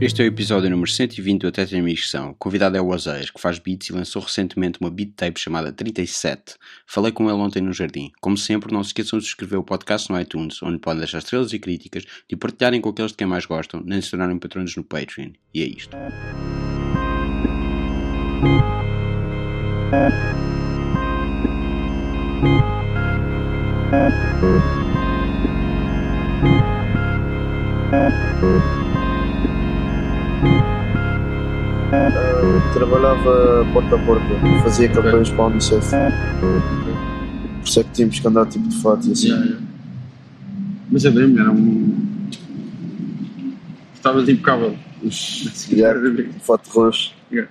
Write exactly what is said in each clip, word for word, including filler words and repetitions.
Este é o episódio número cento e vinte do Até Tem Amigos São. O convidado é o Oséias, que faz beats e lançou recentemente uma beat tape chamada trinta e sete. Falei com ele ontem no jardim. Como sempre, não se esqueçam de subscrever o podcast no iTunes, onde podem deixar estrelas e críticas, de partilharem com aqueles de quem mais gostam, nem se tornarem patronos no Patreon. E é isto. Uh, trabalhava porta a porta, fazia campanhas para a Unicef. Por isso é que tínhamos que andar tipo de fato e assim. Yeah, yeah. Mas é bem, era um. Estava impecável. Yeah, fato roxo. Yeah.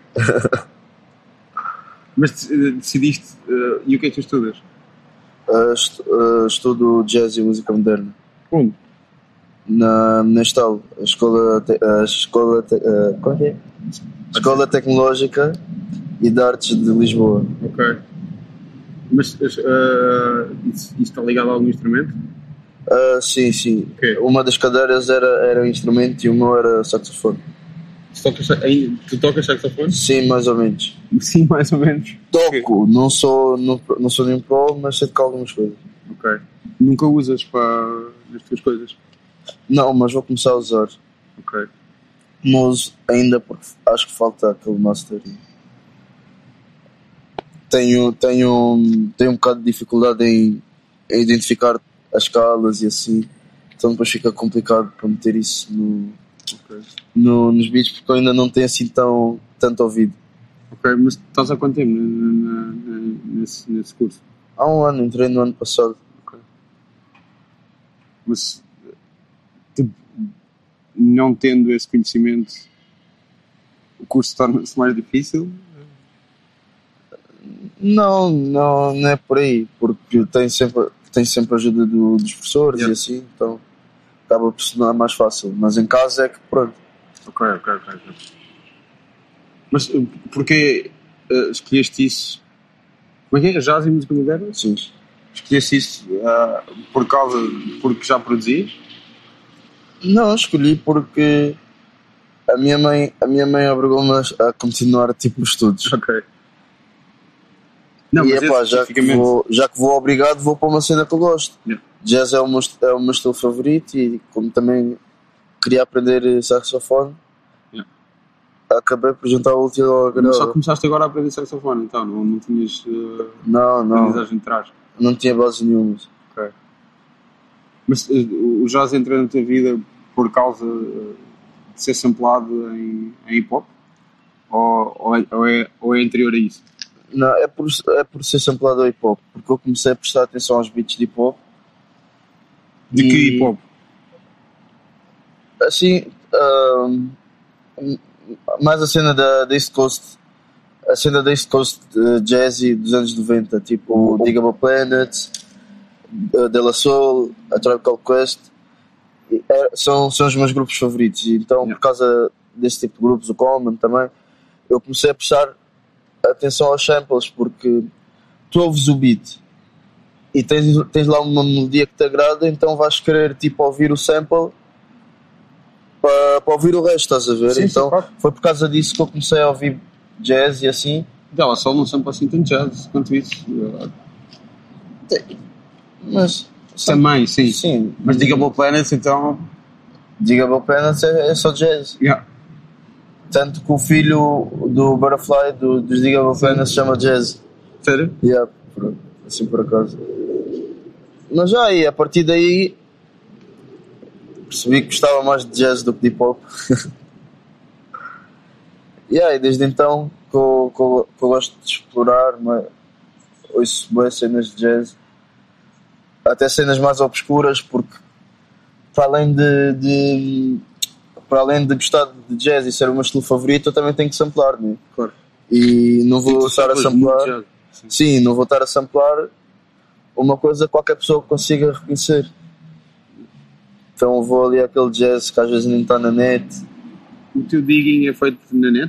Mas decidiste. Uh, e o que é que tu estudas? Uh, est- uh, estudo jazz e música moderna. Onde? Na, na Estal, a escola, te, a escola, te, uh, qual é? Escola Tecnológica e de Artes de Lisboa. Ok. Mas uh, isso, isso está ligado a algum instrumento? Uh, sim, sim. Okay. Uma das cadeiras era, era um instrumento e o meu era saxofone. Tu tocas, tu tocas saxofone? Sim, mais ou menos. Sim, mais ou menos. Toco, Okay. não sou, não, não sou nenhum pro, mas sei tocar algumas coisas. Ok. Nunca usas para as tuas coisas? Não, mas vou começar a usar. Ok. Não uso ainda porque acho que falta aquele master. Tenho, tenho, tenho um bocado de dificuldade em, em identificar as escalas e assim. Então depois fica complicado para meter isso no, Ok. no, nos beats porque eu ainda não tenho assim tão, tanto ouvido. Ok, mas estás há quanto tempo na, na, na, nesse, nesse curso? Há um ano, entrei no ano passado. Ok. Mas, tipo, não tendo esse conhecimento, o curso torna-se mais difícil? Não, não, não é por aí, porque tem sempre, tem sempre a ajuda do, dos professores Yeah. e assim, então acaba por se tornar mais fácil. Mas em casa é que pronto. Ok, ok, ok. Mas uh, porquê uh, escolheste isso? Como é que é? Jazz e música moderna? Sim. Escolheste isso uh, por causa, porque já produzias? Não, escolhi porque a minha mãe, a minha mãe obrigou-me a continuar tipo os estudos. Ok. Não, e mas epá, já, que vou, já que vou obrigado, vou para uma cena que eu gosto. Yeah. Jazz é o, meu, é o meu estilo favorito e como também queria aprender saxofone, Yeah. acabei por juntar o útil ao Mas agradável. só começaste agora a aprender saxofone, então não, não tinhas uh, Não, não, aprendizagem de trás. não tinha base nenhuma. Ok. Mas uh, o jazz entrou na tua vida por causa uh, de ser samplado em, em hip-hop? Ou, ou, é, ou, é, ou é anterior a isso? Não, é por, é por ser samplado ao hip-hop, porque eu comecei a prestar atenção aos beats de hip-hop. De E, que hip-hop? Assim, um, mais a cena da, da East Coast, a cena da East Coast uh, jazzy dos anos noventa, tipo Oh. Digable Planets, uh, De La Soul, A Tribe Called Quest, e, é, são, são os meus grupos favoritos. E então, Yeah. por causa desse tipo de grupos, o Common também, eu comecei a prestar atenção aos samples, porque tu ouves o beat e tens, tens lá uma melodia que te agrada, então vais querer tipo ouvir o sample para, para ouvir o resto, estás a ver? Sim, sim, então claro. foi por causa disso que eu comecei a ouvir jazz e assim. De La Soul não sampla assim tanto jazz quanto isso. Mas Também, sim. sim, Mas Digable Planets, então... Digable Planets é, é só jazz. Yeah. Tanto que o filho do Butterfly, do, dos Digable Planets, se chama Jazz. Sério? Yeah, pronto, assim por acaso. Mas já aí, a partir daí percebi que gostava mais de jazz do que de hip hop. E aí, desde então que eu, que, eu, que eu gosto de explorar, mas ouço boas cenas de jazz, até cenas mais obscuras, porque para além de, de para além de gostar de jazz e ser o meu estilo favorito, eu também tenho que samplar, né? Claro. E não vou E tu estar a samplas muito samplar. jazz. Sim. Sim, não vou estar a samplar uma coisa que qualquer pessoa consiga reconhecer. Então vou ali àquele jazz que às vezes nem está na net. O teu digging é feito na net?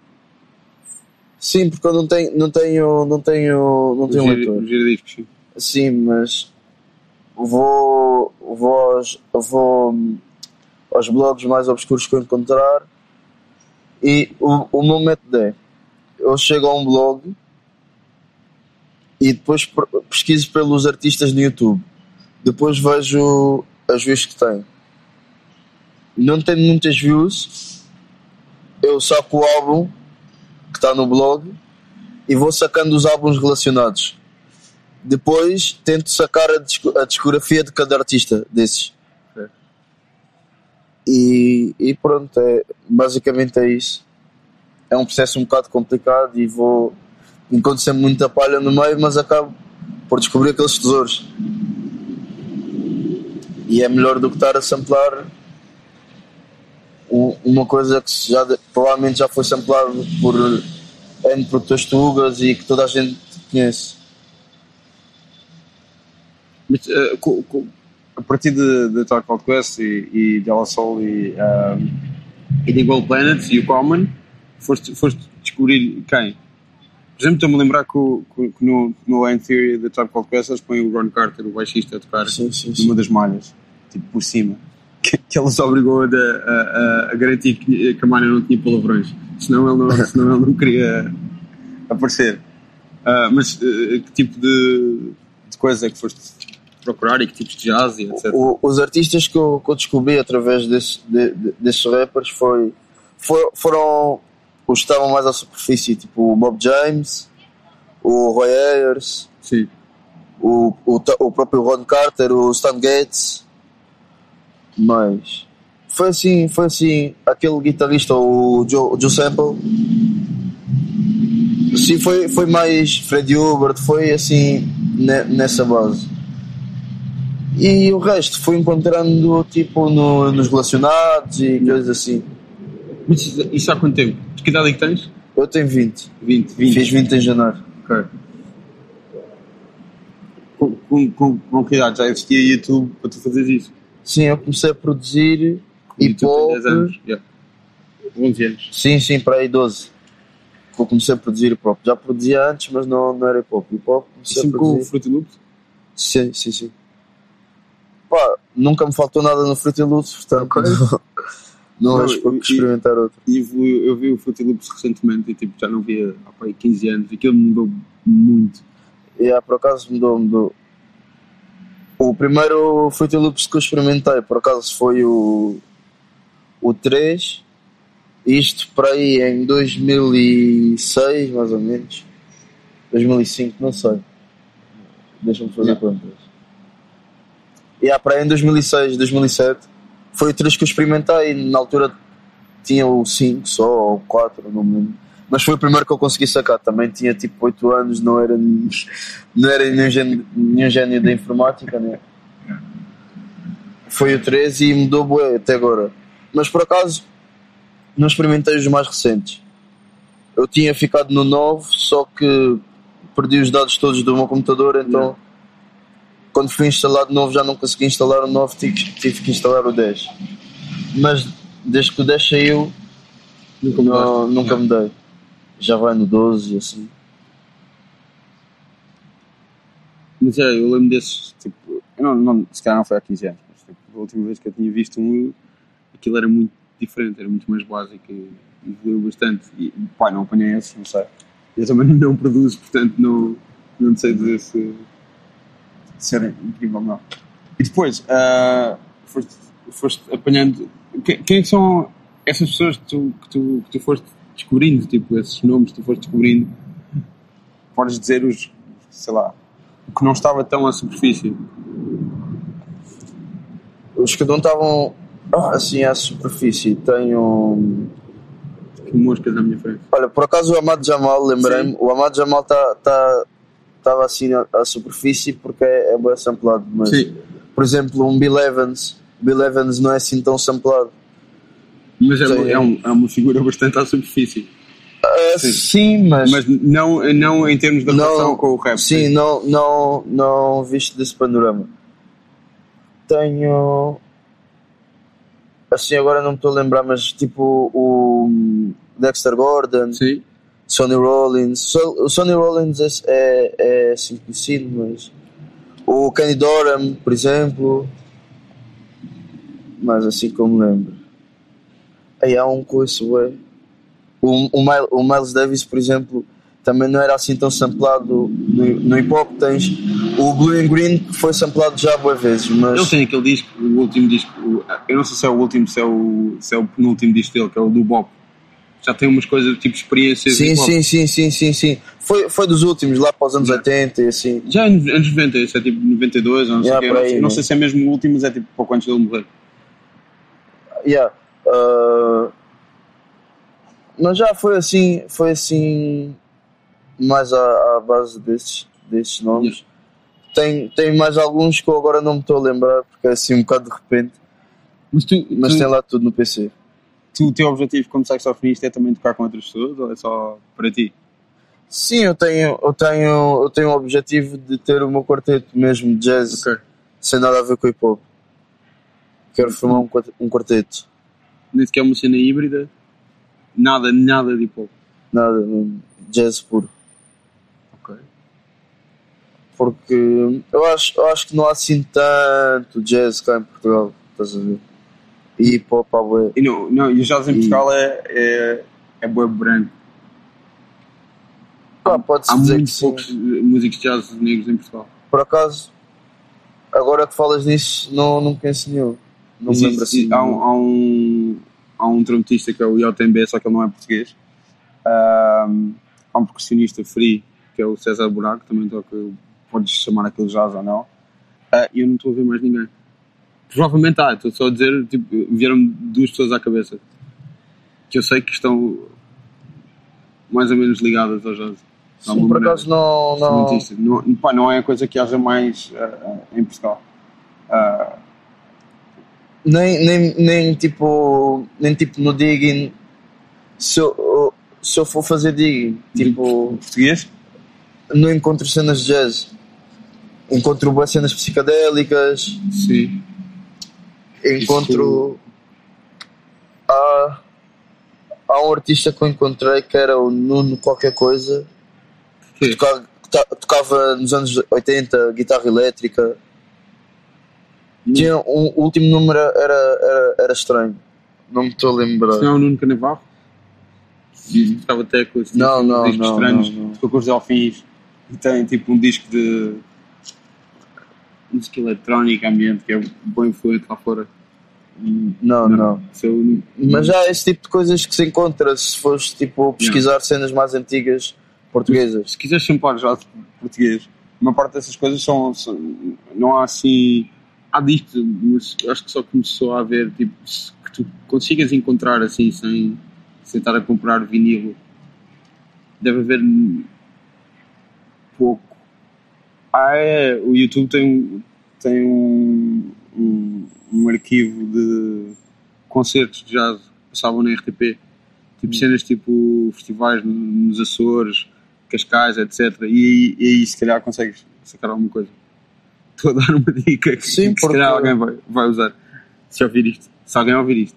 Sim, porque eu não tenho, não tenho, não tenho, não tenho Os leitor. gir- giradiscos, sim. Sim, mas vou, vou, aos, vou aos blogs mais obscuros que eu encontrar E o, o meu método é: eu chego a um blog e depois pesquiso pelos artistas no YouTube. Depois vejo as views que têm. Não tenho muitas views, eu saco o álbum que está no blog e vou sacando os álbuns relacionados. Depois tento sacar a, disco, a discografia de cada artista desses. É. E, e pronto, é, basicamente é isso. É um processo um bocado complicado e vou encontro sempre muita palha no meio, mas acabo por descobrir aqueles tesouros. E é melhor do que estar a samplar uma coisa que já, provavelmente já foi samplado por N produtores tugas e que toda a gente conhece. Mas, uh, co, co, a partir de, de Talk About Quest e, e de La Soul e, um, e de Gold Planet e o Common, foste, foste descobrir quem? Por exemplo, estou-me a lembrar que, o, que, que no, no Line Theory da Talk About Quest eles põem o Ron Carter, o baixista, a tocar sim, sim, sim. numa das malhas, tipo por cima. Que, que ele se obrigou a, a, a garantir que, que a malha não tinha palavrões, senão ele não, senão ele não queria aparecer. Uh, mas uh, que tipo de, de coisa é que foste procurar e que tipos de jazz e etcétera? O, os artistas que eu, que eu descobri através desse, de, de, desses rappers foi, foi, foram os que estavam mais à superfície, tipo o Bob James, o Roy Ayers, sim. O, o, o próprio Ron Carter, o Stan Getz. Mas foi assim, foi assim, aquele guitarrista, o Joe, o Joe Sample, sim, foi, foi mais Freddie Hubbard, foi assim ne, nessa base. E o resto foi encontrando tipo no, nos relacionados e coisas assim. Mas isso há quanto tempo? De que idade é que tens? Eu tenho vinte. vinte, vinte. Fiz vinte em janeiro. Ok. Com, com, com, com que idade já existia YouTube para tu fazeres isso? Sim, eu comecei a produzir hip hop. dez anos, yeah. onze anos. Sim, sim, para aí doze. Eu comecei a produzir hip hop. Já produzia antes, mas não, não era hip hop. Hip hop comecei sim, a produzir. Com o Fruity Loops? Sim, sim, sim. Pá, nunca me faltou nada no Fruity Loops, portanto okay. não, não, não acho que experimentar outro. E eu, eu vi o Fruity Loops recentemente e tipo, já não via há pá, quinze anos e aquilo mudou muito. E yeah, por acaso mudou, mudou. O primeiro Fruity Loops que eu experimentei, por acaso, foi o, o três. Isto para aí em dois mil e seis, mais ou menos. dois mil e cinco, não sei. Deixa-me fazer yeah. contas. E yeah, para aí em dois mil e seis, dois mil e sete. Foi o três que eu experimentei. Na altura tinha o cinco só, ou o quatro, não me lembro. Mas foi o primeiro que eu consegui sacar. Também tinha tipo oito anos, não era, não era nenhum, gênio, nenhum gênio da informática, né? Foi o três e mudou bué até agora. Mas por acaso não experimentei os mais recentes. Eu tinha ficado no nove, só que perdi os dados todos do meu computador, então yeah. quando fui instalar de novo já não consegui instalar o nove, tive, tive que instalar o dez. Mas desde que o dez saiu nunca, não, nunca me dei. Já vai no doze e assim. Mas é, eu lembro desses, tipo, eu não, não, se calhar não foi há quinze anos, mas tipo, a última vez que eu tinha visto um, aquilo era muito diferente, era muito mais básico e evoluiu bastante. E pá, não apanhei esses, não sei. Eu também não produzo, portanto não, não sei dizer se, se era incrível ou não. E depois, uh, foste, foste apanhando. Quem, quem são essas pessoas que tu, que tu, que tu foste descobrindo, tipo, esses nomes que tu foste descobrindo? Podes dizer os, sei lá, o que não estava tão à superfície? Os que não estavam assim à superfície, tenho que moscas na minha frente. Olha, por acaso o Ahmad Jamal, lembrei-me, sim. O Ahmad Jamal estava tá, tá, assim à superfície porque é, é bem samplado, mas sim. Por exemplo, um Bill Evans, Bill Evans não é assim tão samplado. Mas é, é, um, é uma figura bastante à superfície. Uh, sim. sim, mas... Mas não, não em termos de relação não, com o rap. Sim, sim, não, não, não visto desse panorama. Tenho... Assim, agora não me estou a lembrar, mas tipo o Dexter Gordon, sim. Sonny Rollins. O Sonny Rollins é, é, é assim conhecido, mas... O Kenny Dorham, por exemplo. Mas assim como me lembro. Aí há um coiso, ué. o, o, Miles, o Miles Davis, por exemplo, também não era assim tão samplado no, no hip hop. Tens o Blue and Green, que foi samplado já boas vezes, mas Ele tem aquele disco, o último disco, o- eu não sei se é o último, se é o, se é o penúltimo disco dele, que é o do Bop. Já tem umas coisas, tipo experiências. sim, hip hop. sim, sim, sim, sim, sim. Foi, foi dos últimos, lá para os anos Yeah. oitenta e assim. Já em anos noventa, isso é tipo noventa e dois, ou não sei o Yeah, quê. por Eu não aí, sei- eu não né? sei se é mesmo o último, mas é tipo pouco antes dele morrer. Yeah. Uh, mas já foi assim, foi assim mais à, à base desses, desses nomes. Tem, tem mais alguns que eu agora não me estou a lembrar, porque é assim um bocado de repente, Mas tu, mas tu, tem lá tudo no P C. tu, o teu objetivo como saxofonista é também tocar com outras pessoas, ou é só para ti? Sim, eu tenho, eu tenho, eu tenho o objetivo de ter o meu quarteto mesmo de jazz, Ok. sem nada a ver com hip hop. Quero formar um, quart- um quarteto, Nem sequer uma cena híbrida, nada, nada de hip hop. nada, mesmo, jazz puro. Ok. Porque eu acho, eu acho que não há assim tanto jazz cá em Portugal, estás a ver? E hip hop há bué. E não, não, e o jazz em E- Portugal é, é, é bué branco. Pá, pode-se Há dizer que muito sim. poucos músicos de jazz negros em Portugal. Por acaso, agora que falas nisso, não, não conheço nenhum. Não me Existe- lembro assim. há, um, há, um, há um trompetista que é o Yotembe, só que ele não é português. Ahm, há um percussionista free, que é o César Buraco, também toca, podes chamar aquele jazz ou não. Ah, E eu não estou a ver mais ninguém. Provavelmente há, estou só a dizer, tipo, vieram duas pessoas à cabeça que eu sei que estão mais ou menos ligadas ao jazz. De Sim, alguma por maneira. acaso não. não... Instrumentista. Não, pá, não é a coisa que haja mais ah, ah, em Portugal. Ah, Nem, nem, nem tipo. Nem tipo no digging. Se eu, se eu for fazer digging, tipo. português? Não encontro cenas de jazz. Encontro boas cenas psicadélicas. Sim. Encontro. Há, há um artista que eu encontrei que era o Nuno qualquer coisa. Que? Tocava, to- tocava nos anos oitenta guitarra elétrica. Tinha um, o último número era, era, era estranho. Não me estou a lembrar. Se não é o Nuno Canavarro? E tocava teclas, Não, tipo, não, discos não, estranhos, não, não. tocou com os Delfins e tem tipo um disco de música eletrónica ambiente que é bem influente lá fora. Não, não. Se eu- Mas já há esse tipo de coisas que se encontra se fores tipo pesquisar cenas mais antigas portuguesas. Se quiseres samplar jazz português, uma parte dessas coisas são, são- não há assim. Há discos, mas acho que só começou a haver tipo, se- que tu consigas encontrar assim sem, sem estar a comprar vinilo. Deve haver pouco. Ah, é, o YouTube tem, um- tem um, um, um arquivo de concertos de jazz que passavam na R T P. Tipo cenas tipo festivais no- nos Açores, Cascais, etcétera. E, aí- e aí se calhar consegues sacar alguma coisa. Estou a dar uma dica que, Sim, que se porque- calhar alguém vai, vai usar. Se ouvir isto. Se alguém ouvir isto.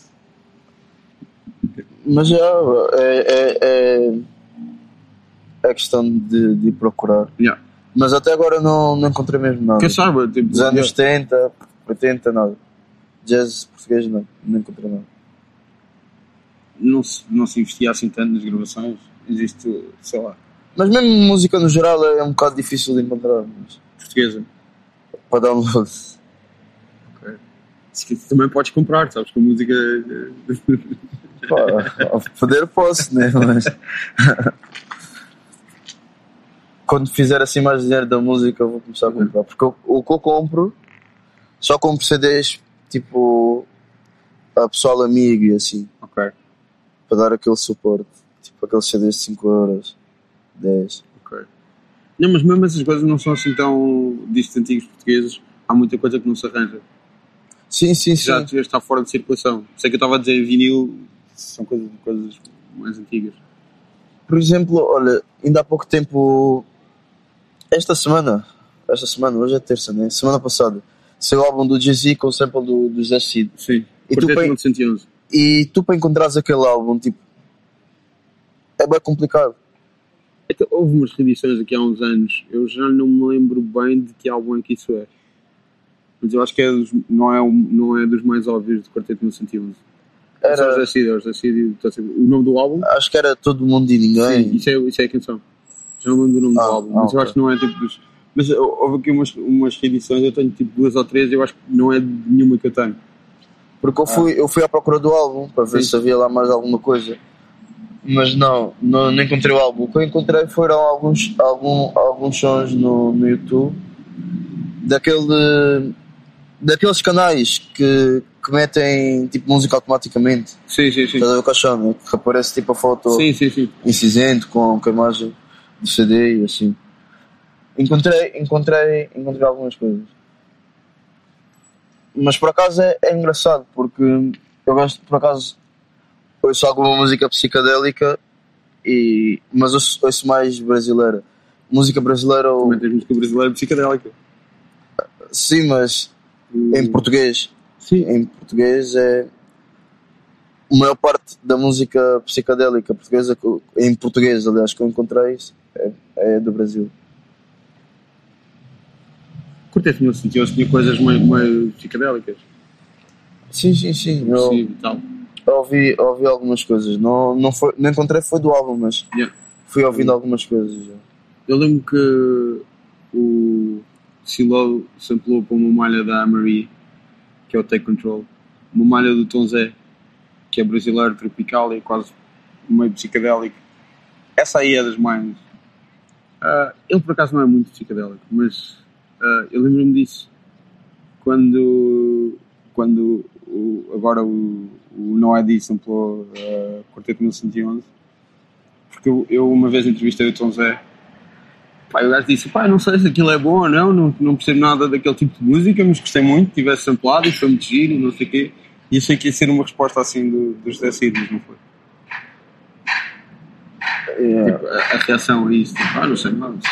Mas já é, é, é, é questão de, de ir procurar. Yeah. Mas até agora não, não encontrei mesmo nada. Que eu saiba, tipo, Dos anos setenta, oitenta, nada. Jazz português não, não encontrei nada. não, se, não se investia assim tanto nas gravações. Existe, sei lá, Mas mesmo música no geral é um bocado difícil de encontrar. Mas portuguesa. para download. Ok. Se que também podes comprar, sabes? Com música. Pá, ao poder posso, né? Mas quando fizer assim mais dinheiro da música, eu vou começar a comprar. Porque o, o que eu compro, só compro C Ds tipo a pessoal amigo e assim, Ok, para dar aquele suporte. Tipo aqueles C Ds de cinco euros, dez. ok. Não, mas mesmo essas coisas não são assim tão discos antigos portugueses. Há muita coisa que não se arranja. Sim, sim, sim. Já, já está fora de circulação. Sei que eu estava a dizer vinil, são coisas, coisas mais antigas. Por exemplo, olha, ainda há pouco tempo, esta semana, esta semana, hoje é terça, né? Semana passada, saiu o álbum do Jay-Z com o sample do, do Zé Cid. Sim. E tu, Quarteto para, novecentos e onze. e tu para encontrares aquele álbum, tipo, é bem complicado. É que houve umas reedições aqui há uns anos. Eu já não me lembro bem de que álbum é que isso é. Mas eu acho que é dos, não, é o, não é dos mais óbvios do Quarteto novecentos e onze. Era, Só os da Cid, os da Cid, o nome do álbum? acho que era Todo Mundo e Ninguém. Sim, isso é, isso é a canção. Já não lembro do nome Ah, do álbum, ah, mas eu ok. acho que não é tipo dos... Mas houve aqui umas, umas reedições, eu tenho tipo duas ou três, eu acho que não é de nenhuma que eu tenho. Porque eu fui, eu fui à procura do álbum para ver Sim. se havia lá mais alguma coisa. Mas não, não, não encontrei o álbum. O que eu encontrei foram alguns, algum, alguns sons no, no YouTube daquele, daqueles canais que, que metem tipo música automaticamente. Sim, sim, sim. Estás a ver o que eu chamo? Que aparece tipo a foto Sim, sim, sim. em cinzento com, com a imagem do C D e assim. Encontrei, encontrei, encontrei algumas coisas. Mas por acaso é, é engraçado porque eu gosto, por acaso, ouço alguma música psicadélica, e, mas ouço, ouço mais brasileira. Música brasileira ou. Também tens música brasileira psicadélica. Sim, mas em português. Sim. Em português é. A maior parte da música psicadélica portuguesa, que eu- em português, aliás, que eu encontrei, é, é do Brasil. Curtei tinha sentido, tinha coisas meio, meio psicadélicas. Sim, sim, sim. Eu, Sim, e tal. ouvi, ouvi algumas coisas. Não, não, foi, não encontrei, foi do álbum, mas Yeah. fui ouvindo algumas coisas. Já. Eu lembro que o Silo samplou para uma malha da Amarie, que é o Take Control, uma malha do Tom Zé, que é brasileiro, tropical e quase meio psicadélico. Essa aí é das mais. Ah, ele por acaso não é muito psicadélico, mas ah, eu lembro-me disso quando, quando o, agora o, o No I D samplou uh, Quarteto mil cento e onze, porque eu, eu uma vez entrevistei o Tom Zé. Pá, o gajo disse, pá, não sei se aquilo é bom ou não, não, não percebo nada daquele tipo de música, mas gostei muito, tivesse samplado e foi muito giro e não sei o quê. E achei que ia ser uma resposta assim do, dos José Cid, mas não foi. Yeah. Tipo, a, a reação a isso, tipo, ah, não sei nada.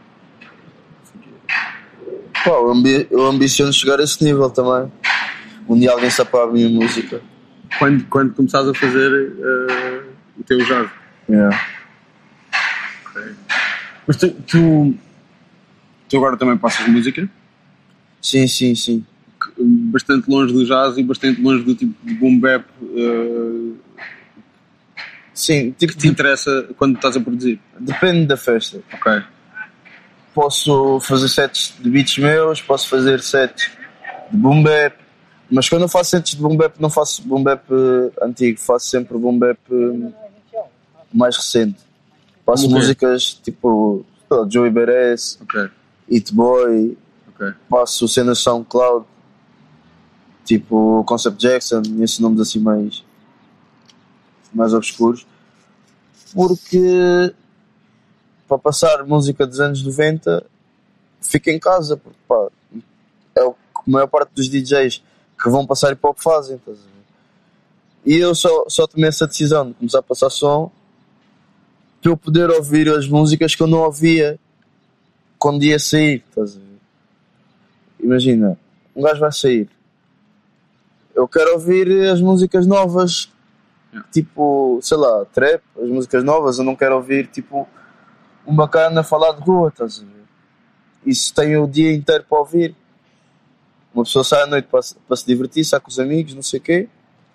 Pá, eu, ambi eu ambiciono chegar a esse nível também. Um dia alguém sabe a minha música. Quando, quando começares a fazer uh, o teu jazz. Yeah. Okay. Mas tu, tu, tu agora também passas música, Sim, sim, sim. bastante longe do jazz e bastante longe do tipo de boom bap uh, Sim, tipo, que te interessa quando estás a produzir. depende da festa. Ok. Posso fazer sets de beats meus, posso fazer sets de boom bap, mas quando eu faço sets de boom bap não faço boom bap uh, antigo, faço sempre boom bap uh, mais recente. Faço Como o quê? músicas tipo oh, Joey Beres, Ok. Hit Boy, Ok. faço cenas SoundCloud, tipo Concept Jackson, esses nomes assim mais, mais obscuros, porque para passar música dos anos noventa fico em casa, porque pá, é o que a maior parte dos D Js que vão passar hip hop fazem, estás a ver? E eu só, só tomei essa decisão de começar a passar som para eu poder ouvir as músicas que eu não ouvia quando ia sair, estás a ver? Imagina, um gajo vai sair, eu quero ouvir as músicas novas, Yeah. tipo, sei lá, trap, as músicas novas, eu não quero ouvir tipo um bacana falar de rua, estás a ver? Isso tem o dia inteiro para ouvir. Uma pessoa sai à noite para, para se divertir, sai com os amigos, não sei o quê,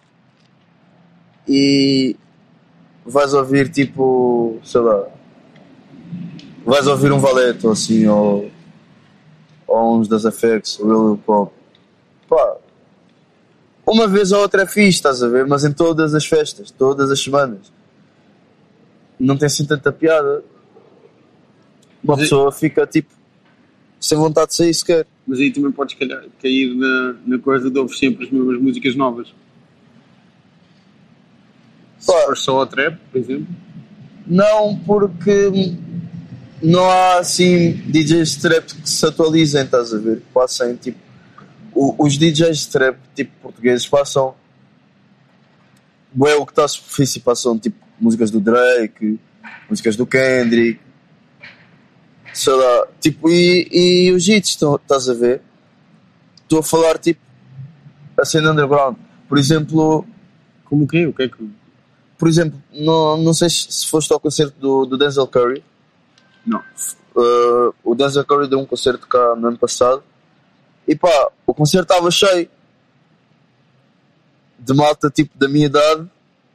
e vais ouvir tipo, sei lá, vais ouvir um Valete ou assim, ou, ou uns das F X, ou Real Hip Hop. Pá, uma vez ou outra é fixe, estás a ver? Mas em todas as festas, todas as semanas, não tem assim tanta piada. Uma Mas pessoa fica tipo sem vontade de sair sequer. Mas aí também podes calhar, cair na, na coisa de ouvir sempre as mesmas músicas novas. Se Pá, for só a trap, por exemplo. não, porque não há assim D Js de trap que se atualizem, estás a ver? Que passem tipo. O, os D Js de trap tipo portugueses passam. Bué, o que está a superfície passam tipo músicas do Drake, músicas do Kendrick, sei lá, tipo, e, e os hits, estão- estás a ver? Estou a falar tipo a cena underground. Por exemplo, Como o quê? O que é que. por exemplo, não, não sei se se foste ao concerto do, do Denzel Curry. Não. Uh, o Denzel Curry deu um concerto cá no ano passado e pá, o concerto estava cheio de malta tipo da minha idade,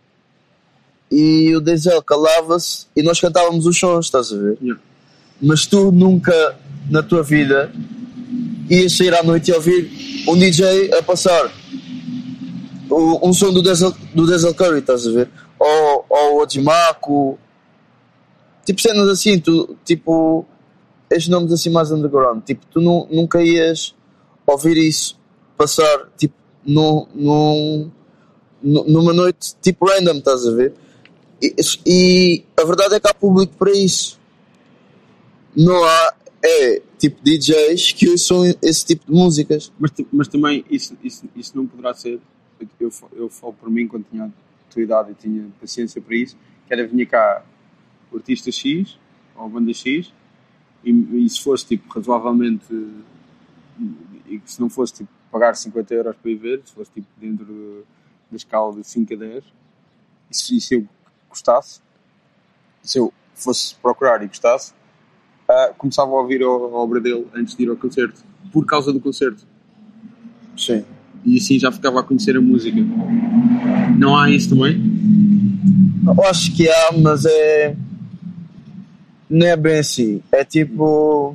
e o Denzel calava-se e nós cantávamos os sons, estás a ver? Yeah. Mas tu nunca na tua vida ias sair à noite e ouvir um D J a passar o, um som do Denzel, do Denzel Curry, estás a ver? Ou, ou o Ojimaco, tipo cenas assim, tu, tipo estes nomes assim mais underground, tipo, tu nu, nunca ias ouvir isso passar tipo num, num, numa noite tipo random, estás a ver? E, e a verdade é que há público para isso. Não há é tipo D Js que ouçam esse tipo de músicas. Mas, mas também isso, isso, isso não poderá ser. Eu, eu falo por mim quando tinha a tua idade e tinha paciência para isso, que era vinha cá o artista X ou a banda X e, e se fosse tipo razoavelmente, e se não fosse tipo pagar cinquenta euros para ir ver, se fosse tipo dentro de, da escala de cinco a dez, e se, e se eu gostasse, se eu fosse procurar e gostasse, uh, começava a ouvir a, a obra dele antes de ir ao concerto, por causa do concerto. Sim. E assim já ficava a conhecer a música. Não há isso também? Eu acho que há, mas é... não é bem assim. É tipo...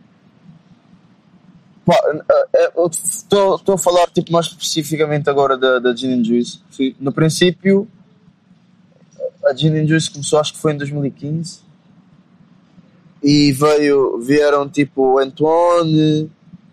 Estou a falar tipo, mais especificamente agora da, da Gin and Juice. Sim. No princípio, a Gin and Juice começou, acho que foi em dois mil e quinze, e veio, vieram tipo Antoine,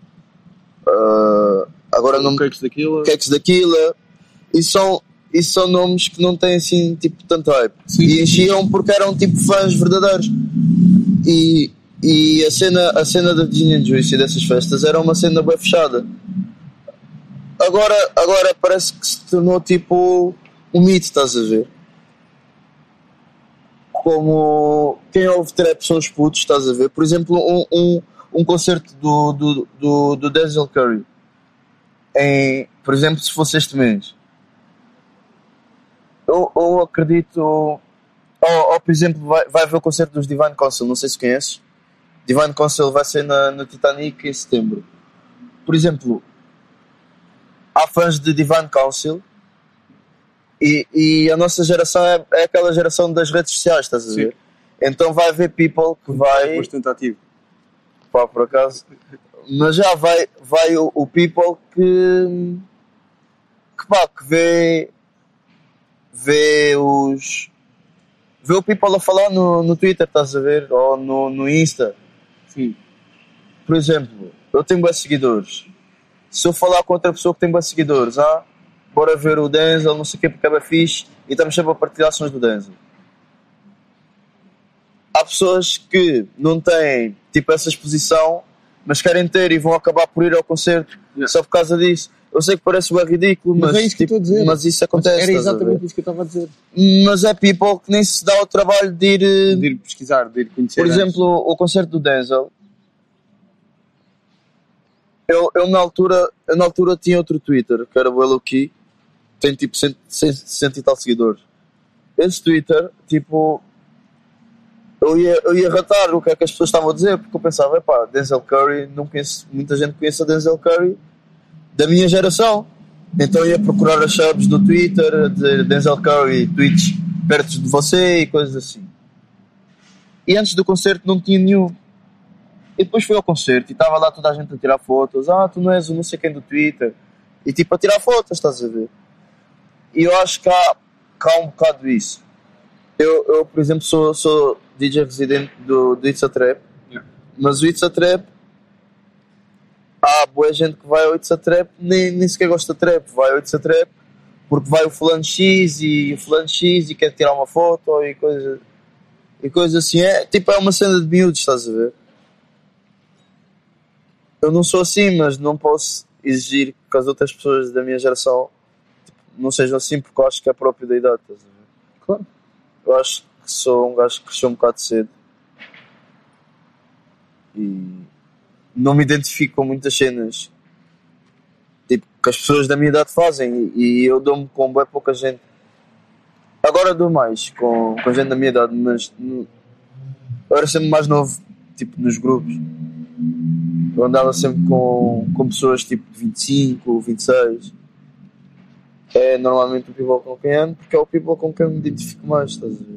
uh, agora não, Cakes daquilo. Cakes daquilo, e são, e são nomes que não têm assim tipo tanto hype. Sim. E enchiam porque eram tipo fãs verdadeiros. E, e a cena, a cena da Gin and Juice e dessas festas era uma cena bem fechada. Agora, agora parece que se tornou tipo um mito, estás a ver? Como quem ouve trap são os putos, estás a ver? Por exemplo, um, um, um concerto do, do, do, do Denzel Curry, em, por exemplo, se fosse este mês, eu, eu acredito, ou, ou por exemplo, vai, vai haver o concerto dos Divine Council, não sei se conheces. Divine Council vai ser na, na Titanic em setembro. Por exemplo, há fãs de Divine Council. E, e a nossa geração é, é aquela geração das redes sociais, estás a ver? Sim. Então vai haver people que vai... É bastante ativo. Pá, por acaso. Mas já vai, vai o, o people que... Que pá, que vê... Vê os... Vê o people a falar no, no Twitter, estás a ver? Ou no, no Insta. Sim. Por exemplo, eu tenho bons seguidores. Se eu falar com outra pessoa que tem bons seguidores, ah... bora ver o Denzel, não sei o que, porque é bem fixe, e estamos sempre a partilhar ações do Denzel. Há pessoas que não têm tipo essa exposição, mas querem ter e vão acabar por ir ao concerto, yeah, só por causa disso. Eu sei que parece bem ridículo, mas, mas, é isso, tipo, que eu estou a dizer. Mas isso acontece. Mas era exatamente isso que eu estava a dizer. Mas é people que nem se dá o trabalho de ir, de ir pesquisar, de ir conhecer. Por antes. Exemplo, o concerto do Denzel. Eu, eu, na altura, eu na altura tinha outro Twitter, que era o Hello Key, tem tipo cento, cento e tal seguidores. Esse Twitter, tipo, eu ia, eu ia ratar o que é que as pessoas estavam a dizer, porque eu pensava, epá, Denzel Curry, não conheço, muita gente conhece a Denzel Curry da minha geração. Então ia procurar as subs no Twitter, de Denzel Curry, tweets perto de você e coisas assim. E antes do concerto não tinha nenhum. E depois fui ao concerto e estava lá toda a gente a tirar fotos. Ah, tu não és o não sei quem do Twitter. E tipo a tirar fotos, estás a ver? E eu acho que há, que há um bocado isso. Eu, eu por exemplo, sou, sou D J residente do, do It's a Trap, yeah, mas o It's a Trap, há boa gente que vai ao It's a Trap, nem, nem sequer gosta de trap, vai ao It's a Trap porque vai o fulano X e o fulano X e quer tirar uma foto e coisa, e coisa assim. É, tipo, é uma cena de miúdos, estás a ver? Eu não sou assim, mas não posso exigir que as outras pessoas da minha geração não sejam assim, porque eu acho que é próprio da idade, estás a ver? Claro. Eu acho que sou um gajo que cresceu um bocado cedo e não me identifico com muitas cenas tipo, que as pessoas da minha idade fazem, e eu dou-me com bem pouca gente. Agora dou mais com, com gente da minha idade, mas no, eu era sempre mais novo, tipo, nos grupos. Eu andava sempre com, com pessoas tipo de vinte e cinco, vinte e seis. é normalmente o people com quem ando, porque é o people com quem me identifico mais, estás a ver?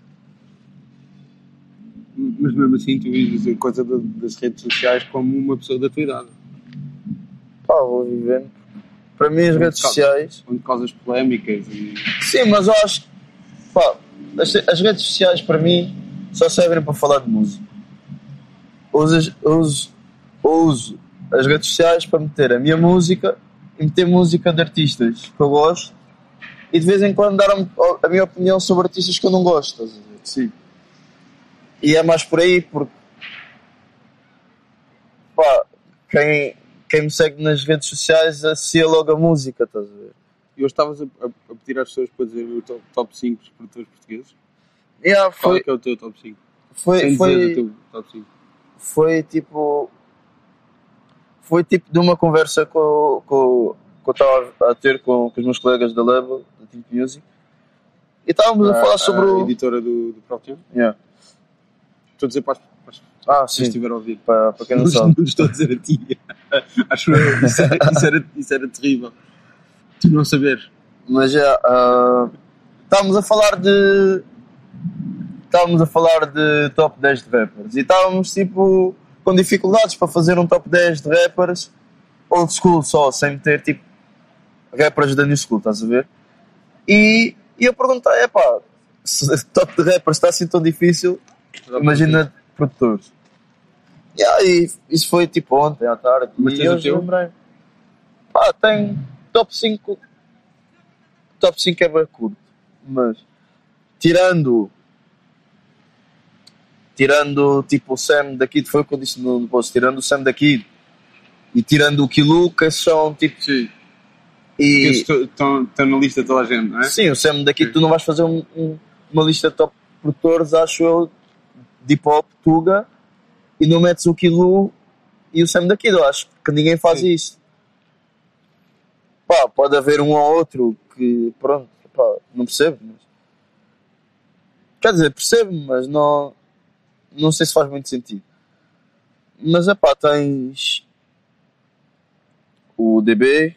Mas mesmo assim tu vês a coisa da- das redes sociais como uma pessoa da tua idade. Pá, vou vivendo. Para mim as redes sociais... Onde causas polémicas e... Sim, mas eu acho que, pá, as, as redes sociais para mim só servem para falar de música. Uso, uso, uso as redes sociais para meter a minha música e meter música de artistas que eu gosto e de vez em quando dar a, a minha opinião sobre artistas que eu não gosto, estás a ver? Sim. E é mais por aí porque, pá, quem, quem me segue nas redes sociais associa logo a música, estás a ver? E hoje estavas a, a, a pedir às pessoas para dizer o top, top cinco dos produtores portugues? Yeah, Qual foi, é que é o teu top cinco? foi, Sem dizer foi, o teu top cinco. foi tipo foi tipo de uma conversa com, com, que eu estava a ter com, com os meus colegas da Label, da Think Music, e estávamos a falar sobre a o... editora do, do Procter. Yeah. Estou a dizer para as para as Ah, pessoas que sim, estiver a ouvir. para, para quem não Não, sabe. não estou a dizer a ti. Acho eu. Isso era, isso, era, isso era terrível. Tu não saberes. Mas já, ah, estávamos a falar de... Estávamos a falar de top dez de rappers, e estávamos tipo com dificuldades para fazer um top dez de rappers old school só, sem meter tipo rappers da new school, estás a ver? E, e eu perguntei, epá, se top de rappers está assim tão difícil, imagina de produtores. E aí, isso foi tipo ontem à tarde. Mas e tens o hoje teu? lembrei. Pá, tem top cinco. Top cinco é bem curto, mas tirando. Tirando tipo o Sam da Kid, foi o que eu disse no, no post, tirando o Sam da Kid e tirando o Kilu, que são tipo. Sim. E, Estão na lista de toda a gente, não é? sim, o Sam da Kid, Sim. tu não vais fazer um, um, uma lista de top produtores, acho eu, de hip hop, Tuga, e não metes o Kilu e o Sam da Kid. Eu acho que ninguém faz Sim. isso. Pá, pode haver um ou outro que, pronto, pá, não percebo. Mas... Quer dizer, percebo, mas não, não sei se faz muito sentido. Mas, é pá, tens o D B,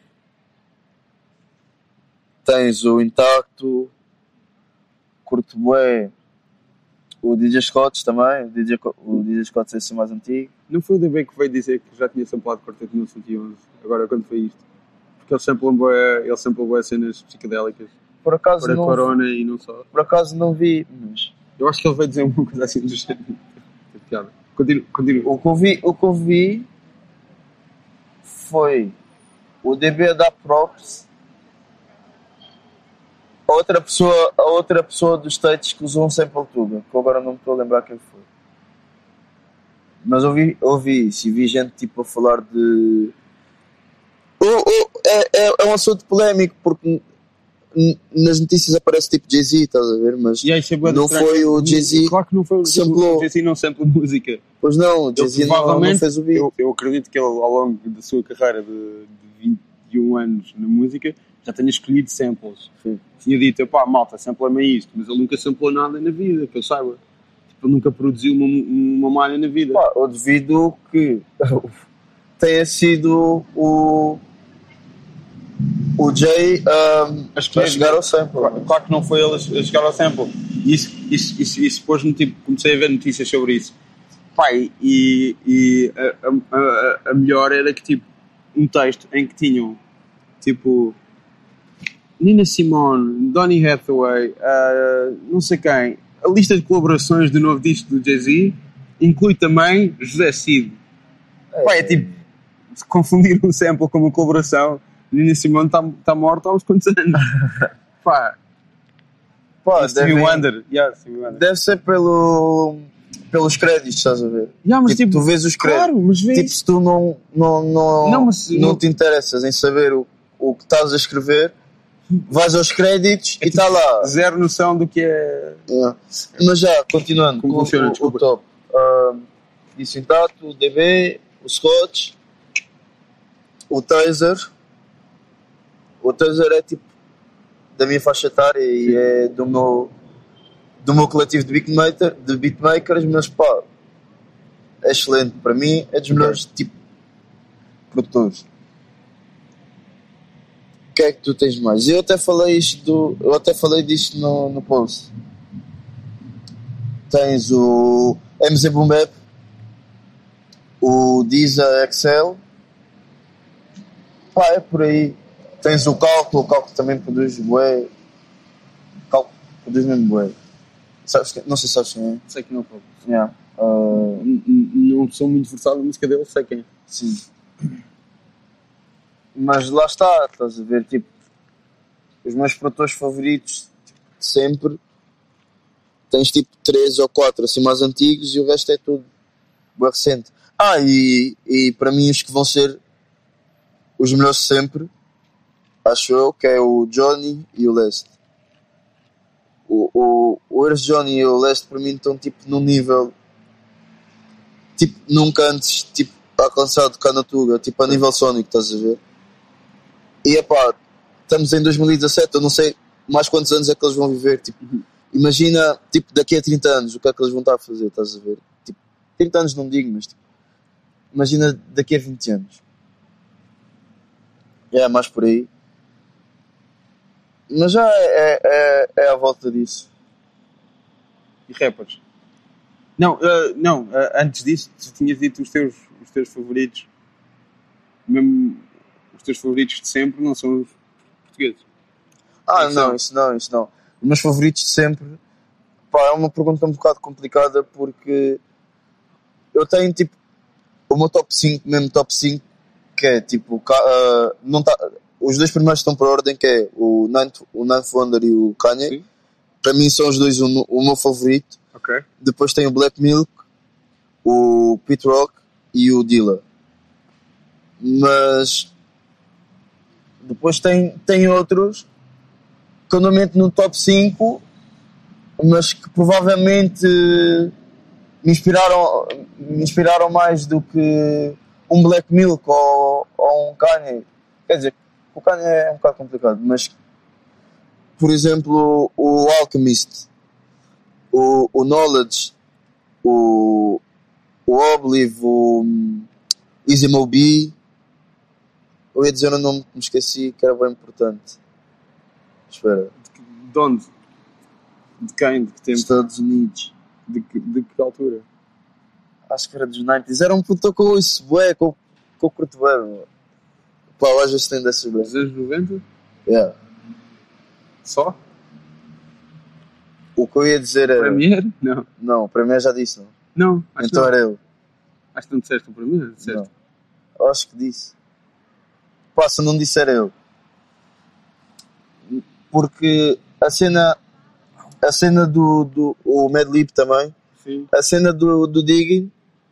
tens o Intacto, curto bué, o D J Scott também, o D J, Co- o D J Scott é assim mais antigo. Não foi o D B que veio dizer que já tinha samplado Quarteto mil cento e onze, agora quando foi isto? Porque ele samplou bué, ele samplou bué cenas psicodélicas Por acaso, para não, Corona e não só. por acaso não vi, mas Eu acho que ele veio dizer uma coisa assim do género. Que piada. Continua, continua. o que eu vi, o que eu vi foi o D B a dar props a outra pessoa, a outra pessoa dos States que usou um sample tuga, que eu agora não me estou a lembrar quem foi. Mas eu vi, eu vi isso e vi gente tipo a falar de... O, o, é, é, é um assunto polémico porque n- nas notícias aparece tipo Jay-Z, estás a ver? Mas E aí, isso é bué não estranho. foi o Jay-Z Claro que não foi o que samplou. O Jay-Z não samplou música. Pois não, o Ele Jay-Z não, não provavelmente, fez o beat. eu, eu acredito que ele, ao longo da sua carreira de, de vinte e um anos na música, já tenha escolhido samples. Sim. Tinha dito, pá, malta, samplei-me isto, mas ele nunca samplou nada na vida, que eu saiba. Tipo, ele nunca produziu uma, uma malha na vida. Pá, eu devido que tenha sido o o Jay um, Acho que a chegar ao sample. Claro, claro que não foi ele a chegar ao sample. E isso, isso, isso, isso pôs-me, tipo, comecei a ver notícias sobre isso. Pá, e, e a, a, a, a melhor era que, tipo, um texto em que tinham, tipo, Nina Simone, Donny Hathaway, uh, não sei quem, a lista de colaborações do novo disco do Jay-Z inclui também José Cid. É, Pá, é tipo, se confundir um sample com uma colaboração, Nina Simone está tá morta há uns quantos anos. Pá, pá, e Stevie deve, Wonder. Yeah, Stevie Wonder. deve ser pelo, pelos créditos, estás a ver? Yeah, mas, tipo, tipo, tu vês os créditos. Claro, mas vês. Tipo, se tu não, não, não, Não, mas não não- te interessas em saber o, o que estás a escrever, vais aos créditos e está lá. Zero noção do que é. Yeah. Mas já, continuando Como com funciona, o, o desculpa. top. Um, disse Intacto, o D B, o Scott, o Taser. O Taser é tipo da minha faixa etária e é do meu, do meu coletivo de, beatmaker, de beatmakers, mas pá, é excelente. Para mim é dos melhores tipo produtores. que é que tu tens mais? Eu até falei isto do, eu até falei disto no, no post. Tens o M Z Boom Bap, o Deezer Excel, pá, é por aí. Tens o Cálculo, o Cálculo também produz bué. Cálculo produz mesmo bué. Sabes que, não sei se sabes quem é. Sei que não pode. Yeah. Uh, N- n- Não sou muito versado na música dele, sei quem é. sim. Mas lá está, estás a ver, tipo, os meus produtores favoritos de sempre, tens tipo três ou quatro assim mais antigos e o resto é tudo bem recente. Ah, e, e para mim os que vão ser os melhores sempre, acho eu, que é o Johnny e o Leste. O, o, o Earth Johnny e o Leste para mim estão tipo num nível tipo nunca antes tipo alcançado cá na Tuga, tipo a nível sónico, estás a ver? E epá, estamos em dois mil e dezassete, eu não sei mais quantos anos é que eles vão viver, tipo, imagina, tipo, daqui a trinta anos, o que é que eles vão estar a fazer, estás a ver? Tipo, trinta anos não digo, mas tipo, imagina daqui a vinte anos. É mais por aí. Mas já é, é, é à volta disso. E rappers? Não, uh, não uh, antes disso, tu tinhas dito os teus, os teus favoritos. Mesmo os teus favoritos de sempre não são os portugueses. Ah, É que não, são? isso não, isso não. Os meus favoritos de sempre, pá, é uma pergunta um bocado complicada porque eu tenho tipo o meu top cinco, mesmo top cinco, que é tipo, ca- ah, não tá, os dois primeiros estão por ordem, que é o Ninth, o Ninth Wonder e o Kanye. Sim. Para mim são os dois o, meu- o meu favorito. Ok. Depois tem o Black Milk, o Pete Rock e o Dilla. Mas depois tem, tem outros que eu não meto no top cinco, mas que provavelmente me inspiraram, me inspiraram mais do que um Black Milk ou, ou um Kanye. Quer dizer, o Kanye é um bocado complicado, mas por exemplo o Alchemist, o, o Knowledge, o, o Obliv, o Easy Mobi. Eu ia dizer um nome que me esqueci que era bem importante. Espera. De onde? De quem? De que tempo? Estados Unidos. De que, de que altura? Acho que era dos noventa. Era um puto com isso, bué, com com o curto bué, meu. Pá, eu às vezes tenho dessas bué. Dos anos noventa? Yeah. Só? O que eu ia dizer era... Premier? Não. Não, para mim eu já disse, não. Não, acho Então que não. era ele. Acho que não disseste o Premier, disseste. Não. Eu acho que disse. Pá, se não disser ele. Porque a cena... A cena do... do o Mad Lib também. Sim. A cena do, do Digging.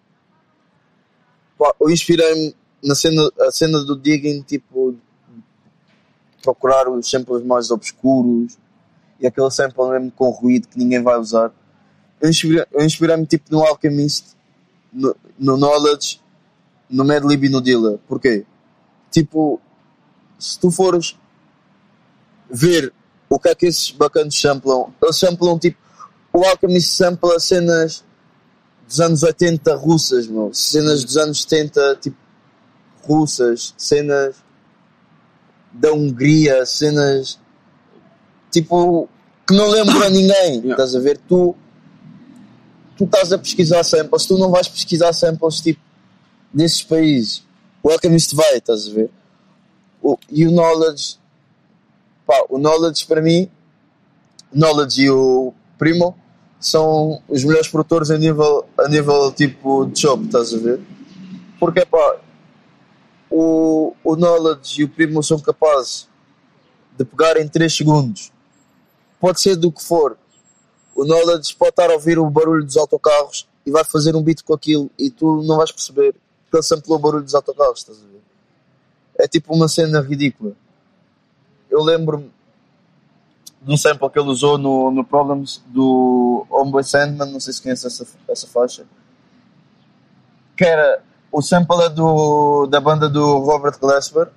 Pá, eu inspirei-me na cena... A cena do Digging, tipo... Procurar os samples mais obscuros. E aquele sample mesmo com ruído que ninguém vai usar. Eu inspirei- eu inspirei-me tipo no Alchemist, no, no Knowledge, no Mad Lib e no Dilla. Porquê? Tipo, se tu fores ver o que é que esses bacanos samplam, eles samplam tipo, o Alchemist sampla cenas dos anos oitenta russas, meu. Cenas dos anos setenta, tipo, russas, cenas da Hungria, cenas tipo que não lembro a ninguém. Yeah. Estás a ver? Tu tu estás a pesquisar samples, tu não vais pesquisar samples tipo desses países. O Alchemist vai, estás a ver? O, e o Knowledge, pá, o Knowledge para mim, Knowledge e o Primo são os melhores produtores a nível, a nível tipo de shop, estás a ver? Porque pá, o, o Knowledge e o Primo são capazes de pegar em três segundos, pode ser do que for. O Knowledge pode estar a ouvir o barulho dos autocarros e vai fazer um beat com aquilo e tu não vais perceber que ele samplou o barulho dos autocarros, estás a ver? É tipo uma cena ridícula. Eu lembro-me de um sample que ele usou no, no Problems do Homeboy Sandman, não sei se conhece essa, essa faixa, que era o sample é do, da banda do Robert Glasper.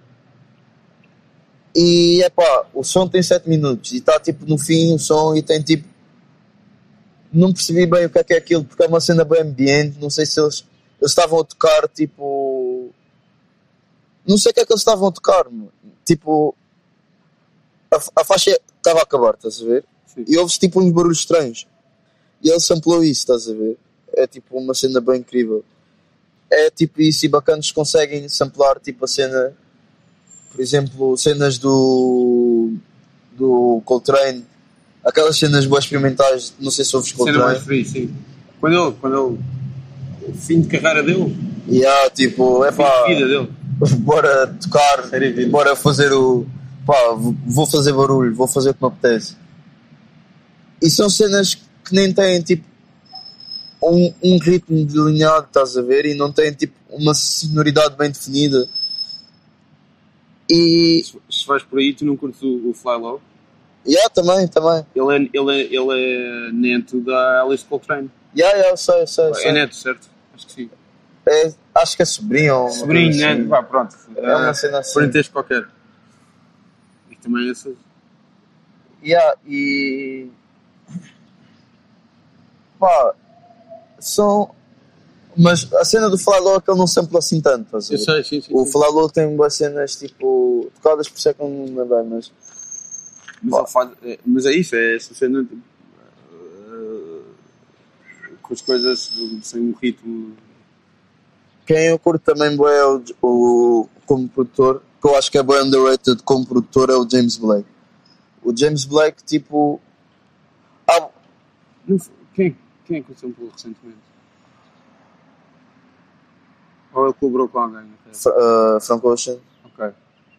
E é pá, o som tem sete minutos e está tipo no fim o som e tem tipo, não percebi bem o que é que é aquilo porque é uma cena bem ambiente, não sei se eles, eles estavam a tocar tipo, não sei o que é que eles estavam a tocar, meu. Tipo, a, a faixa estava a acabar, estás a ver? Sim. E houve tipo uns barulhos estranhos. E ele samplou isso, estás a ver? É tipo uma cena bem incrível. É tipo isso, e bacanas conseguem samplar tipo a cena, por exemplo, cenas do do Coltrane, aquelas cenas boas experimentais, não sei se ouves Cena mais Coltrane. free, sim. Quando ele, quando ele, o fim de carreira dele, E há tipo, é o fim pá, de vida dele. bora tocar, Sério, vida. bora fazer o. Pá, vou fazer barulho, vou fazer o que me apetece. E são cenas que nem têm tipo um, um ritmo delineado, estás a ver? E não têm tipo uma sonoridade bem definida. E. Se, se vais por aí, tu não curtes o, o Fly Low? E há também, também. Ele é, ele é, ele é neto da Alice Coltrane. E há, eu sei, sei, sei. É neto, certo? Acho que sim. É, acho que é sobrinho. ou uma Sobrinho, coisa né? assim. Vá, pronto. É uma cena assim. Parentesco qualquer. E também essa. Yeah, e pá, são. Mas a cena do Fly Low é que ele não sampla assim tanto. Estás a Eu ver? sei, sim, sim. O sim. Fly Low tem boas cenas tipo tocadas por second, não é bem, mas Mas, ele faz, é, mas é isso, é essa cena tipo, uh, com as coisas do- sem um ritmo. quem eu curto também bué é o, o como produtor, que eu acho que é bem underrated como produtor, é o James Blake. O James Blake, tipo. Ah, Não, foi- quem, quem é que o samplou recentemente? Ou ele colaborou com alguém? até? Fra- uh, Frank Ocean. Ok.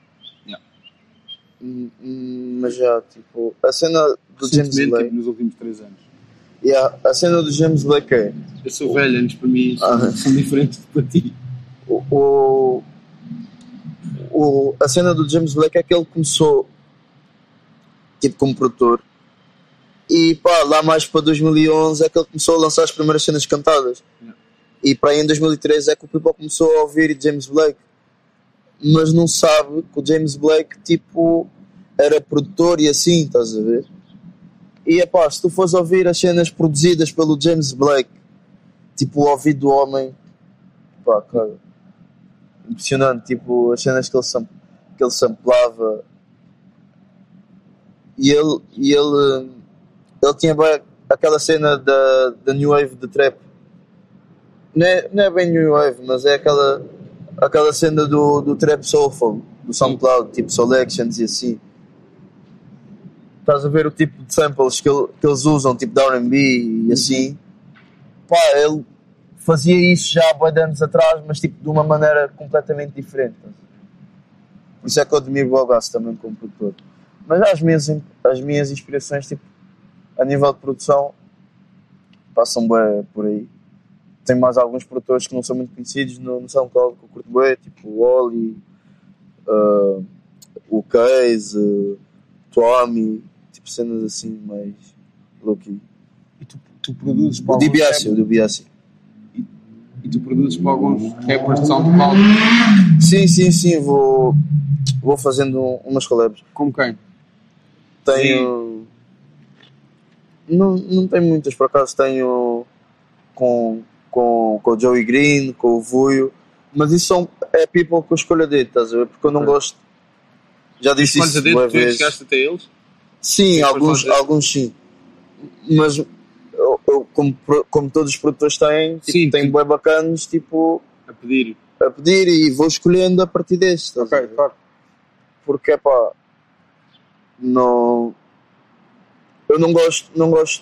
Hum, hum, Mas já, tipo, a cena do James Recentemente, Blake. tipo, nos últimos três anos. Yeah, a cena do James Blake é. Eu sou velho, antes para mim são, Ah. são diferentes de para ti. O, o, o- a cena do James Blake é que ele começou tipo como produtor e pá, lá mais para dois mil e onze é que ele começou a lançar as primeiras cenas cantadas. Yeah. E para aí em dois mil e treze é que o people começou a ouvir James Blake, mas não sabe que o James Blake tipo era produtor e assim, estás a ver? E é pá, se tu fores ouvir as cenas produzidas pelo James Blake, tipo o ouvido do homem, pá, cara, impressionante, tipo as cenas que ele, sam- que ele samplava. E ele, e ele, ele tinha bem aquela cena da, da New Wave de Trap. Não é, não é bem New Wave, mas é aquela, aquela cena do, do Trap Soulful, do SoundCloud, tipo Selections e assim. Estás a ver o tipo de samples que, ele, que eles usam, tipo de R and B e assim. Pá, ele fazia isso já há bué de anos atrás, mas tipo de uma maneira completamente diferente. Por isso é que eu admiro o Gasso também como produtor. Mas as minhas, as minhas inspirações, tipo, a nível de produção, passam bué por aí. Tem mais alguns produtores que não são muito conhecidos no, no SoundCloud que eu curto bué, tipo o Oli, uh, o Case, uh, Tuami, tipo cenas assim mais low-key. E tu, tu produzes para O alguns DiBiase, o rappers- DiBiase. E tu produzes para alguns rappers de SoundCloud. Sim, sim, sim, vou, vou fazendo umas collabs. Como quem? Tenho. Não, não tenho muitas, por acaso tenho com, com, com o Joey Green, com o Vuio, mas isso são, é people que eu escolho a dedo, estás a ver? Porque eu não Ok. gosto. Já disse Escolhes a isso dedo, uma tu é que vez. chegaste até eles? Sim, Sim, alguns, depois vão alguns sim. Mas eu, eu, como, pro- como todos os produtores têm, tipo, Sim, têm tu- bué bacanas tipo, A pedir. a pedir e vou escolhendo a partir destes, estás a ver? claro. Porque pá, não, eu não gosto, não gosto,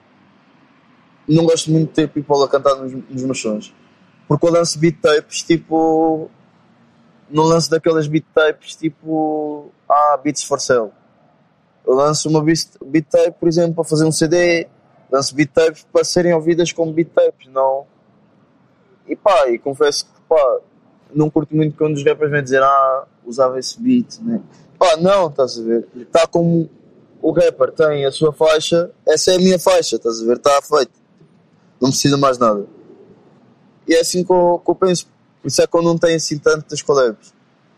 não gosto muito de ter people a cantar nos, nos meus sons, porque eu lanço beat tapes tipo, não lanço daquelas beat tapes tipo, ah, beats for sale. Eu lanço uma beat, beat tape, por exemplo, para fazer um C D, lanço beat tapes para serem ouvidas como beat tapes, não. E pá, e confesso que pá, não curto muito quando os rappers vêm dizer, ah, usava esse beat, né? Pá, não, estás a ver? Está como o rapper tem a sua faixa, essa é a minha faixa, estás a ver? Está feito. Não precisa mais nada. E é assim que eu, que eu penso. Por isso é que eu não tenho assim tantas collabs.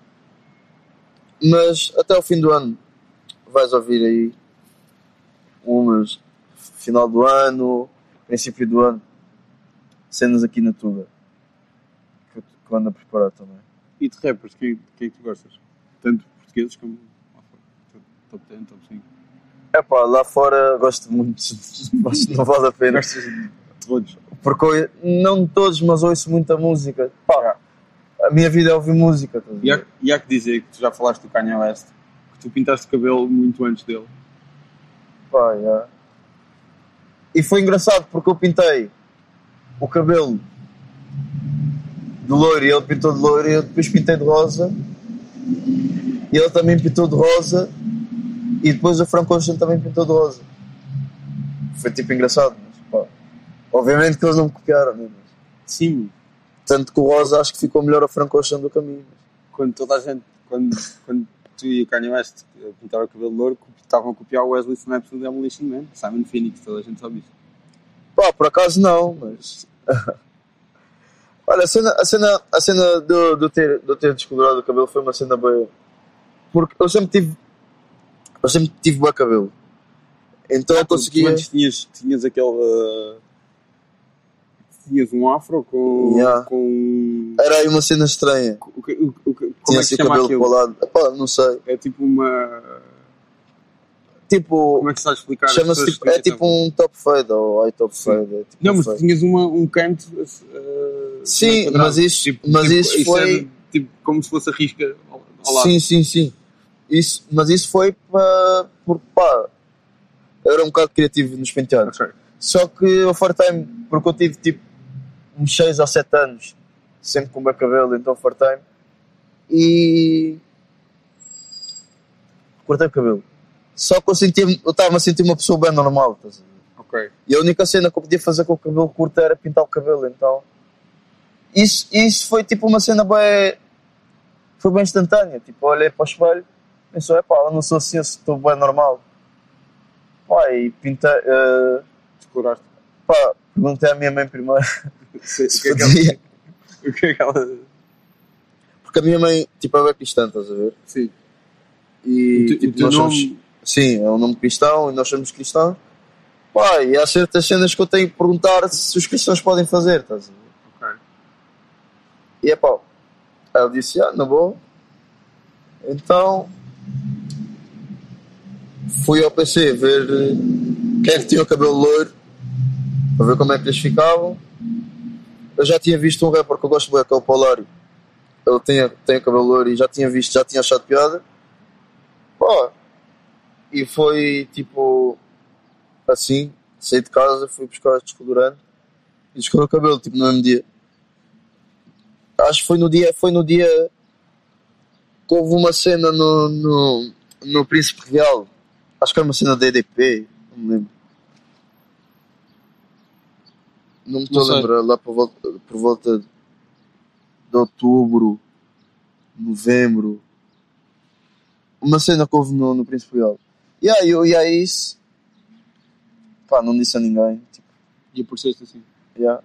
Mas até ao fim do ano vais ouvir aí umas final do ano, princípio do ano, cenas aqui na Tuga que eu que eu ando a preparar também. E de rappers, quem, quem é que tu gostas? Tanto portugueses como lá fora. top dez, top cinco? É pá, lá fora gosto muito, acho que não vale a pena. Gostas de todos? Porque eu, não de todos, mas ouço muita música. Pá, a minha vida é ouvir música. Tá? E, há, e há que dizer que tu já falaste do Kanye West, que tu pintaste o cabelo muito antes dele. Pá, yeah. E foi engraçado porque eu pintei o cabelo de loiro e ele pintou de loiro e eu depois pintei de rosa e ele também pintou de rosa e depois a Frank Ocean também pintou de rosa. Foi tipo engraçado, mas pá, obviamente que eles não me copiaram, né? Sim. Tanto que o rosa acho que ficou melhor a Frank Ocean do que a mim. Quando toda a gente, quando, quando tu e o Kanye West pintaram o cabelo loiro, estavam a copiar o Wesley Snipes do Demolition Man, Simon Phoenix, toda a gente sabe isso. Pá, por acaso não, mas... Olha, a cena, a cena, a cena de eu ter, de ter descolorado o cabelo foi uma cena boa. Porque eu sempre tive... Eu sempre tive bom cabelo. Então ah, eu conseguia... Tu antes tinhas, tinhas aquele... Uh... Tinhas um afro com... Yeah. com... Era aí uma cena estranha. O, que, o, o, como tinha é que se chama cabelo aquilo? Para o lado. Epá, não sei. É tipo uma... Tipo... Como é que se vai explicar? Chama-se tipo, é tipo um top fade ou high top fade. É tipo não, um mas fade. tinhas uma, um canto... Uh, sim, mas isso, tipo, mas tipo, isso, isso foi... Era, tipo, como se fosse a risca ao, ao lado. Sim, sim, sim. Isso, mas isso foi para... Porque pá... Eu era um bocado criativo nos penteados. Okay. Só que o part-time... Porque eu tive tipo... uns seis ou sete anos sempre com o meu cabelo, então part-time, e cortei o cabelo. Só que eu sentia, eu estava a sentir uma pessoa bem normal, estás a ver? Okay. E a única cena que eu podia fazer com o cabelo curto era pintar o cabelo, então isso, isso foi tipo uma cena bem, foi bem instantânea. Tipo, eu olhei para o espelho e pensei, epá, eu não sou assim, eu estou bem normal. Pá, e pintei, uh, descoloraste. Pá, perguntei à minha mãe primeiro se, se o que podia. É que ela, o que é que ela... Porque a minha mãe, tipo, é bem cristã, estás a ver? Sim. E, o tu, tipo, o nós nome... somos... Sim, é um nome cristão e nós somos cristãos. Pá, e há certas cenas que eu tenho que perguntar se os cristãos podem fazer, estás a ver? Ok. E é pá, ela disse, ah, na boa. Então... fui ao P C ver quem é que tinha o cabelo loiro, para ver como é que eles ficavam. Eu já tinha visto um rapper que eu gosto muito, que é o Polário. Ele tinha, tem o cabelo loiro e já tinha visto, já tinha achado piada. Pô, e foi tipo assim, saí de casa, fui buscar descolorante e descolorei o cabelo, tipo no mesmo dia. Acho que foi no dia, foi no dia que houve uma cena no, no, no Príncipe Real. Acho que era uma cena da E D P, não me lembro. Não me estou a lembrar, lá por volta, por volta de outubro, novembro. Uma cena que houve no, no Príncipe Real. E aí, eu ia a isso. Pá, não disse a ninguém. Tipo, e apareceste assim? Yeah.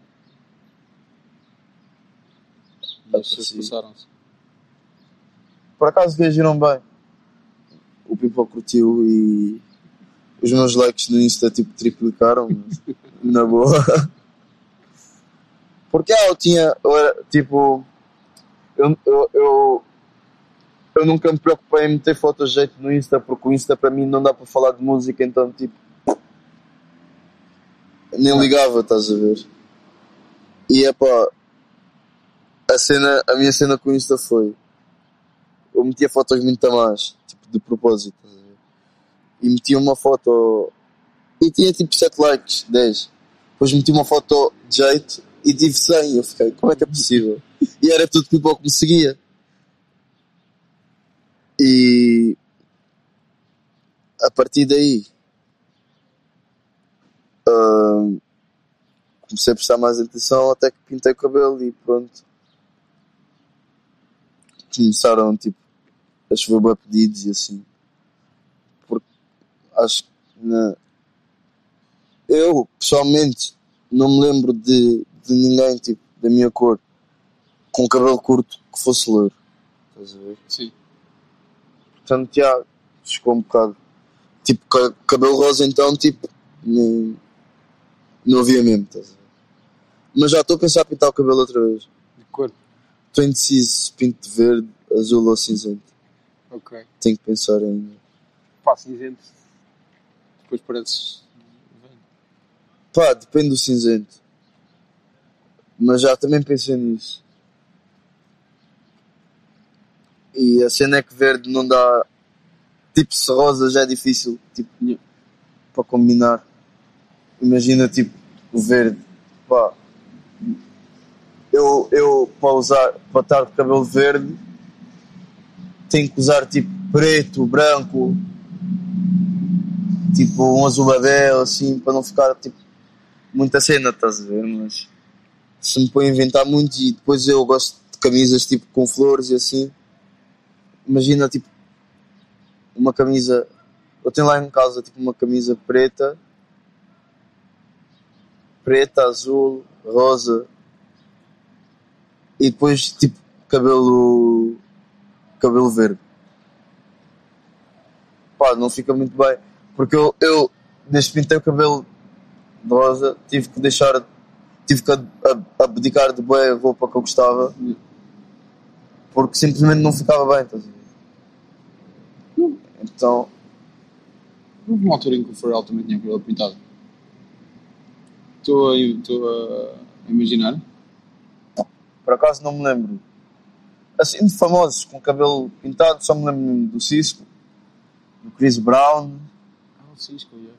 As pessoas passaram-se. Por acaso reagiram bem. O people curtiu e os meus likes no Insta tipo triplicaram, mas, na boa. Porque ah, eu tinha, eu era tipo, eu, eu, eu, eu nunca me preocupei em meter fotos de jeito no Insta, porque o Insta para mim não dá para falar de música, então tipo, nem ligava, estás a ver? E é pá, a cena, a minha cena com o Insta foi, eu metia fotos muito a mais, tipo de propósito, estás a ver? E metia uma foto e tinha tipo sete likes, dez. Depois meti uma foto de jeito e tive cem. Eu fiquei, como é que é possível? E era tudo people que me seguia. E a partir daí uh, comecei a prestar mais atenção até que pintei o cabelo e pronto. Começaram tipo a chover bem pedidos e assim. Porque acho que na... eu pessoalmente não me lembro de, de ninguém tipo da minha cor com cabelo curto que fosse loiro. Estás a ver? Sim. Portanto, já chegou um bocado. Tipo, cabelo rosa então, tipo, nem, não havia mesmo, estás a ver? Mas já estou a pensar em pintar o cabelo outra vez. De cor? Estou indeciso se pinto de verde, azul ou cinzento. Ok. Tenho que pensar ainda. pá, cinzento. Depois pareces velho. Pá, depende do cinzento. Mas já também pensei nisso. E a cena é que verde não dá. Tipo, se rosa já é difícil, tipo, Yeah. para combinar. Imagina, tipo, o verde. Pá. Eu, eu para usar, para estar de cabelo verde, tenho que usar tipo preto, branco, tipo um azul abel, assim, para não ficar tipo muita cena, estás a ver? Mas se me põe a inventar muito, e depois eu gosto de camisas tipo com flores e assim, imagina tipo uma camisa, eu tenho lá em casa tipo uma camisa preta, preta, azul, rosa, e depois tipo cabelo cabelo verde. Pá, não fica muito bem, porque eu, eu desde que pintei o cabelo de rosa tive que deixar, tive que ab- ab- abdicar de bem a roupa que eu gostava, porque simplesmente não ficava bem, estás a ver? Não. Então, Houve uma altura em que o Pharrell também tinha o cabelo pintado. Estou a, estou a imaginar. por acaso não me lembro assim de famosos com cabelo pintado, só me lembro mesmo do Cisco, do Chris Brown, Ah, o Cisco, yeah.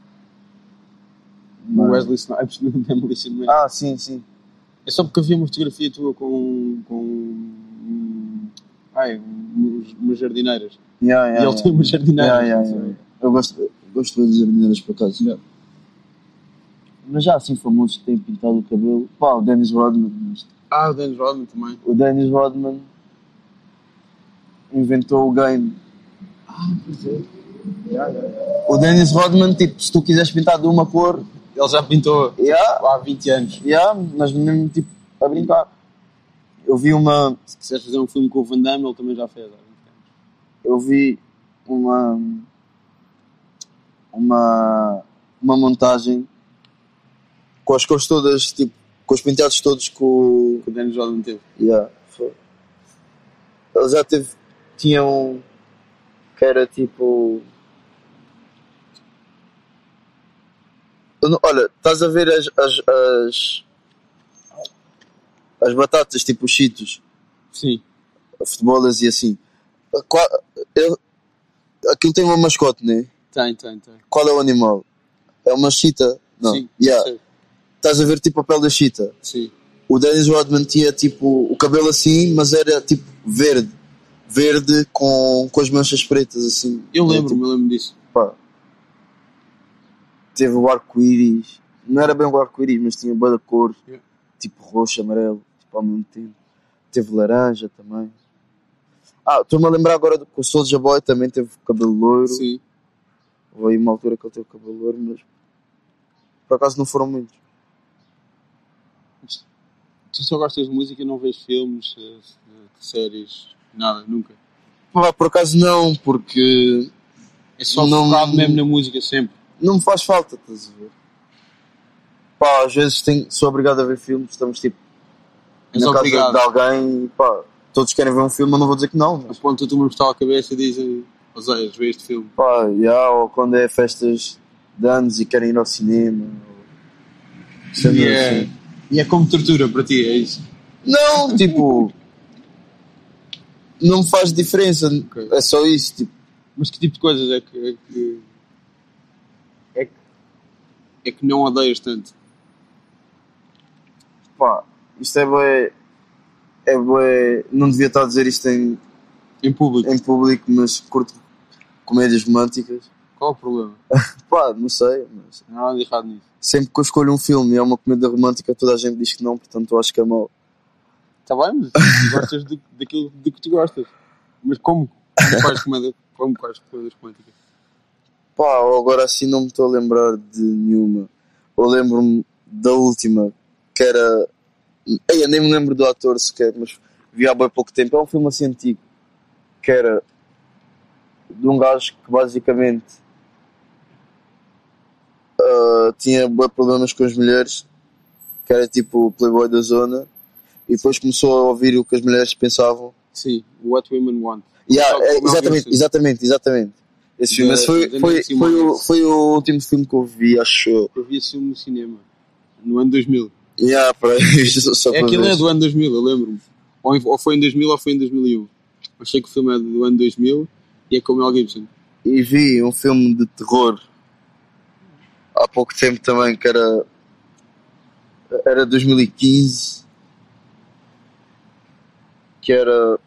O mas- Wesley Snipes no Demolition Man. ah sim, sim, É só porque havia uma fotografia tua com. com. um- ai, um- umas jardineiras. yeah, E yeah, ele tem umas jardineiras. yeah, yeah, yeah. eu gosto, gosto de jardineiras por acaso. Yeah. Mas já assim famosos que têm pintado o cabelo, pá, o Dennis Rodman. mas Ah, o Dennis Rodman também. O Dennis Rodman inventou o game. Ah, pois é. Yeah, yeah, yeah. O Dennis Rodman, tipo, se tu quiseres pintar de uma cor, Ele já pintou yeah, há vinte anos. yeah, mas mesmo tipo a brincar. Eu vi uma, Se quiseres fazer um filme com o Van Damme, ele também já fez há vinte anos. eu vi uma, uma, uma montagem com as cores todas, tipo, com os penteados todos com o, Que o Dennis Rodman teve. yeah, foi. Ele já teve, tinha um que era tipo, eu não- olha, estás a ver as as, as, as batatas tipo os cheetos, Sim. futebolas e assim. Qual, eu, aquilo tem uma mascote, né? Tem, tem, tem. Qual é o animal? É uma cheetah? Não. Sim, Yeah. sei. Estás a ver tipo a pele da cheetah? Sim. O Dennis Rodman tinha tipo o cabelo assim, mas era tipo verde. Verde com, com as manchas pretas assim. Eu É, lembro-me, tipo, eu lembro disso. pá. Teve o arco-íris. Não era bem o arco-íris, mas tinha boa da cor. Yeah. Tipo roxo, amarelo, tipo ao mesmo tempo. Teve laranja também. Ah, estou-me a lembrar agora do que o Soulja Boy também teve cabelo loiro. Sim. Houve aí uma altura que ele teve cabelo loiro, mas por acaso não foram muitos. Tu só gostas de música e não vês filmes, eh, séries, nada, nunca. Pá, por acaso não, porque É só Não- focado mesmo na música sempre. não me faz falta, estás a ver? Pá, às vezes tenho, sou obrigado a ver filmes, estamos tipo És na obrigado. casa de alguém e pá, todos querem ver um filme, eu não vou dizer que não. A Mas, ponto de tu me mostrar a cabeça e dizem, Oseias, vê este filme. pá, yeah, ou quando é festas de anos e querem ir ao cinema. Ou... sendo E é, assim. e é como tortura para ti, é isso? Não, tipo, não me faz diferença, Ok. é só isso, tipo. Mas que tipo de coisas é que. É que, é que, é que não odeias tanto? Pá, isto é bué, é bué, não devia estar a dizer isto em, Em público. em público, mas curto comédias românticas. Qual o problema? Pá, não sei, mas Não há nada de errado nisso. sempre que eu escolho um filme e é uma comédia romântica, toda a gente diz que não, portanto eu acho que é mau. Está bem, mas tu gostas de, daquilo de que tu gostas. Mas como? Como quais comédias, como quais comédias românticas? Pá, ou agora assim não me estou a lembrar de nenhuma. Eu lembro-me da última, que era... Ei, eu nem me lembro do ator sequer, mas vi há bem pouco tempo. É um filme assim antigo, que era de um gajo que basicamente uh, tinha bem problemas com as mulheres, que era tipo o playboy da zona, e depois começou a ouvir o que as mulheres pensavam. Sim, What Women Want. Yeah, Só é, como exatamente, Wilson. exatamente, exatamente. Esse filme Da- esse foi, da foi, Nancy foi, o, Myers. foi o último filme que eu vi, acho eu. Eu vi esse filme no cinema, no ano dois mil. Yeah, para isto só É para aquilo ver. é do ano dois mil, eu lembro-me. Ou, em- ou foi em dois mil ou foi em dois mil e um. Achei que o filme é do ano dois mil e é com o Mel Gibson. E vi um filme de terror há pouco tempo também, que era era dois mil e quinze, que era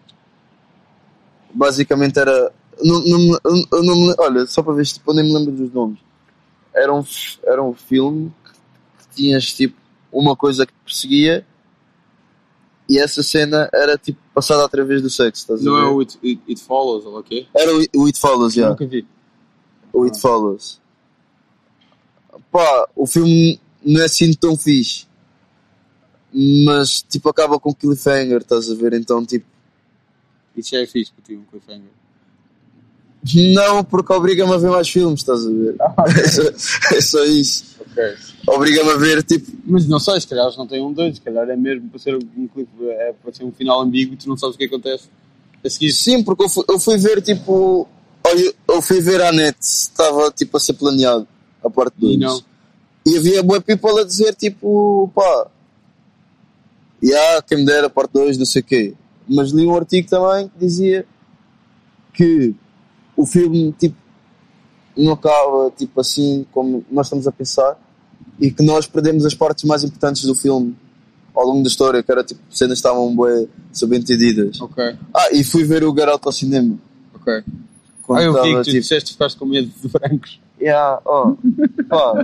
basicamente era não, não, me- eu não me, olha, só para ver se tipo, eu nem me lembro dos nomes. Era um, f- era um filme que tinhas tipo uma coisa que te perseguia e essa cena era tipo passada através do sexo, estás a Não é ver? o It, It, It Follows, ou o quê? Era o, o It Follows, Eu já. nunca vi. O It Follows. Pá, o filme não é assim tão fixe, mas tipo acaba com cliffhanger, estás a ver? Então tipo, Isso já é fixe para ti, um cliffhanger. não, porque obriga-me a ver mais filmes, estás a ver? É só, é só isso. Ok. Obriga-me a ver tipo, Mas não sei, se calhar eles não têm um dois, se calhar é mesmo para ser um clipe, é para ser um final ambíguo e tu não sabes o que acontece a seguir. sim, porque eu fui, eu fui ver tipo, olha, eu fui ver a net, estava tipo a ser planeado a parte dois. E não. E havia boa people a dizer tipo, pá, e há quem me dera a parte dois, não sei o quê. Mas li um artigo também que dizia que o filme tipo não acaba tipo assim como nós estamos a pensar e que nós perdemos as partes mais importantes do filme ao longo da história, que era tipo cenas que estavam bem subentendidas. Ok, Ah, e fui ver o Get Out ao cinema. ok. Quando Ah, eu vi estava, que tu tipo, disseste que ficaste com medo de brancos. yeah, oh, pá,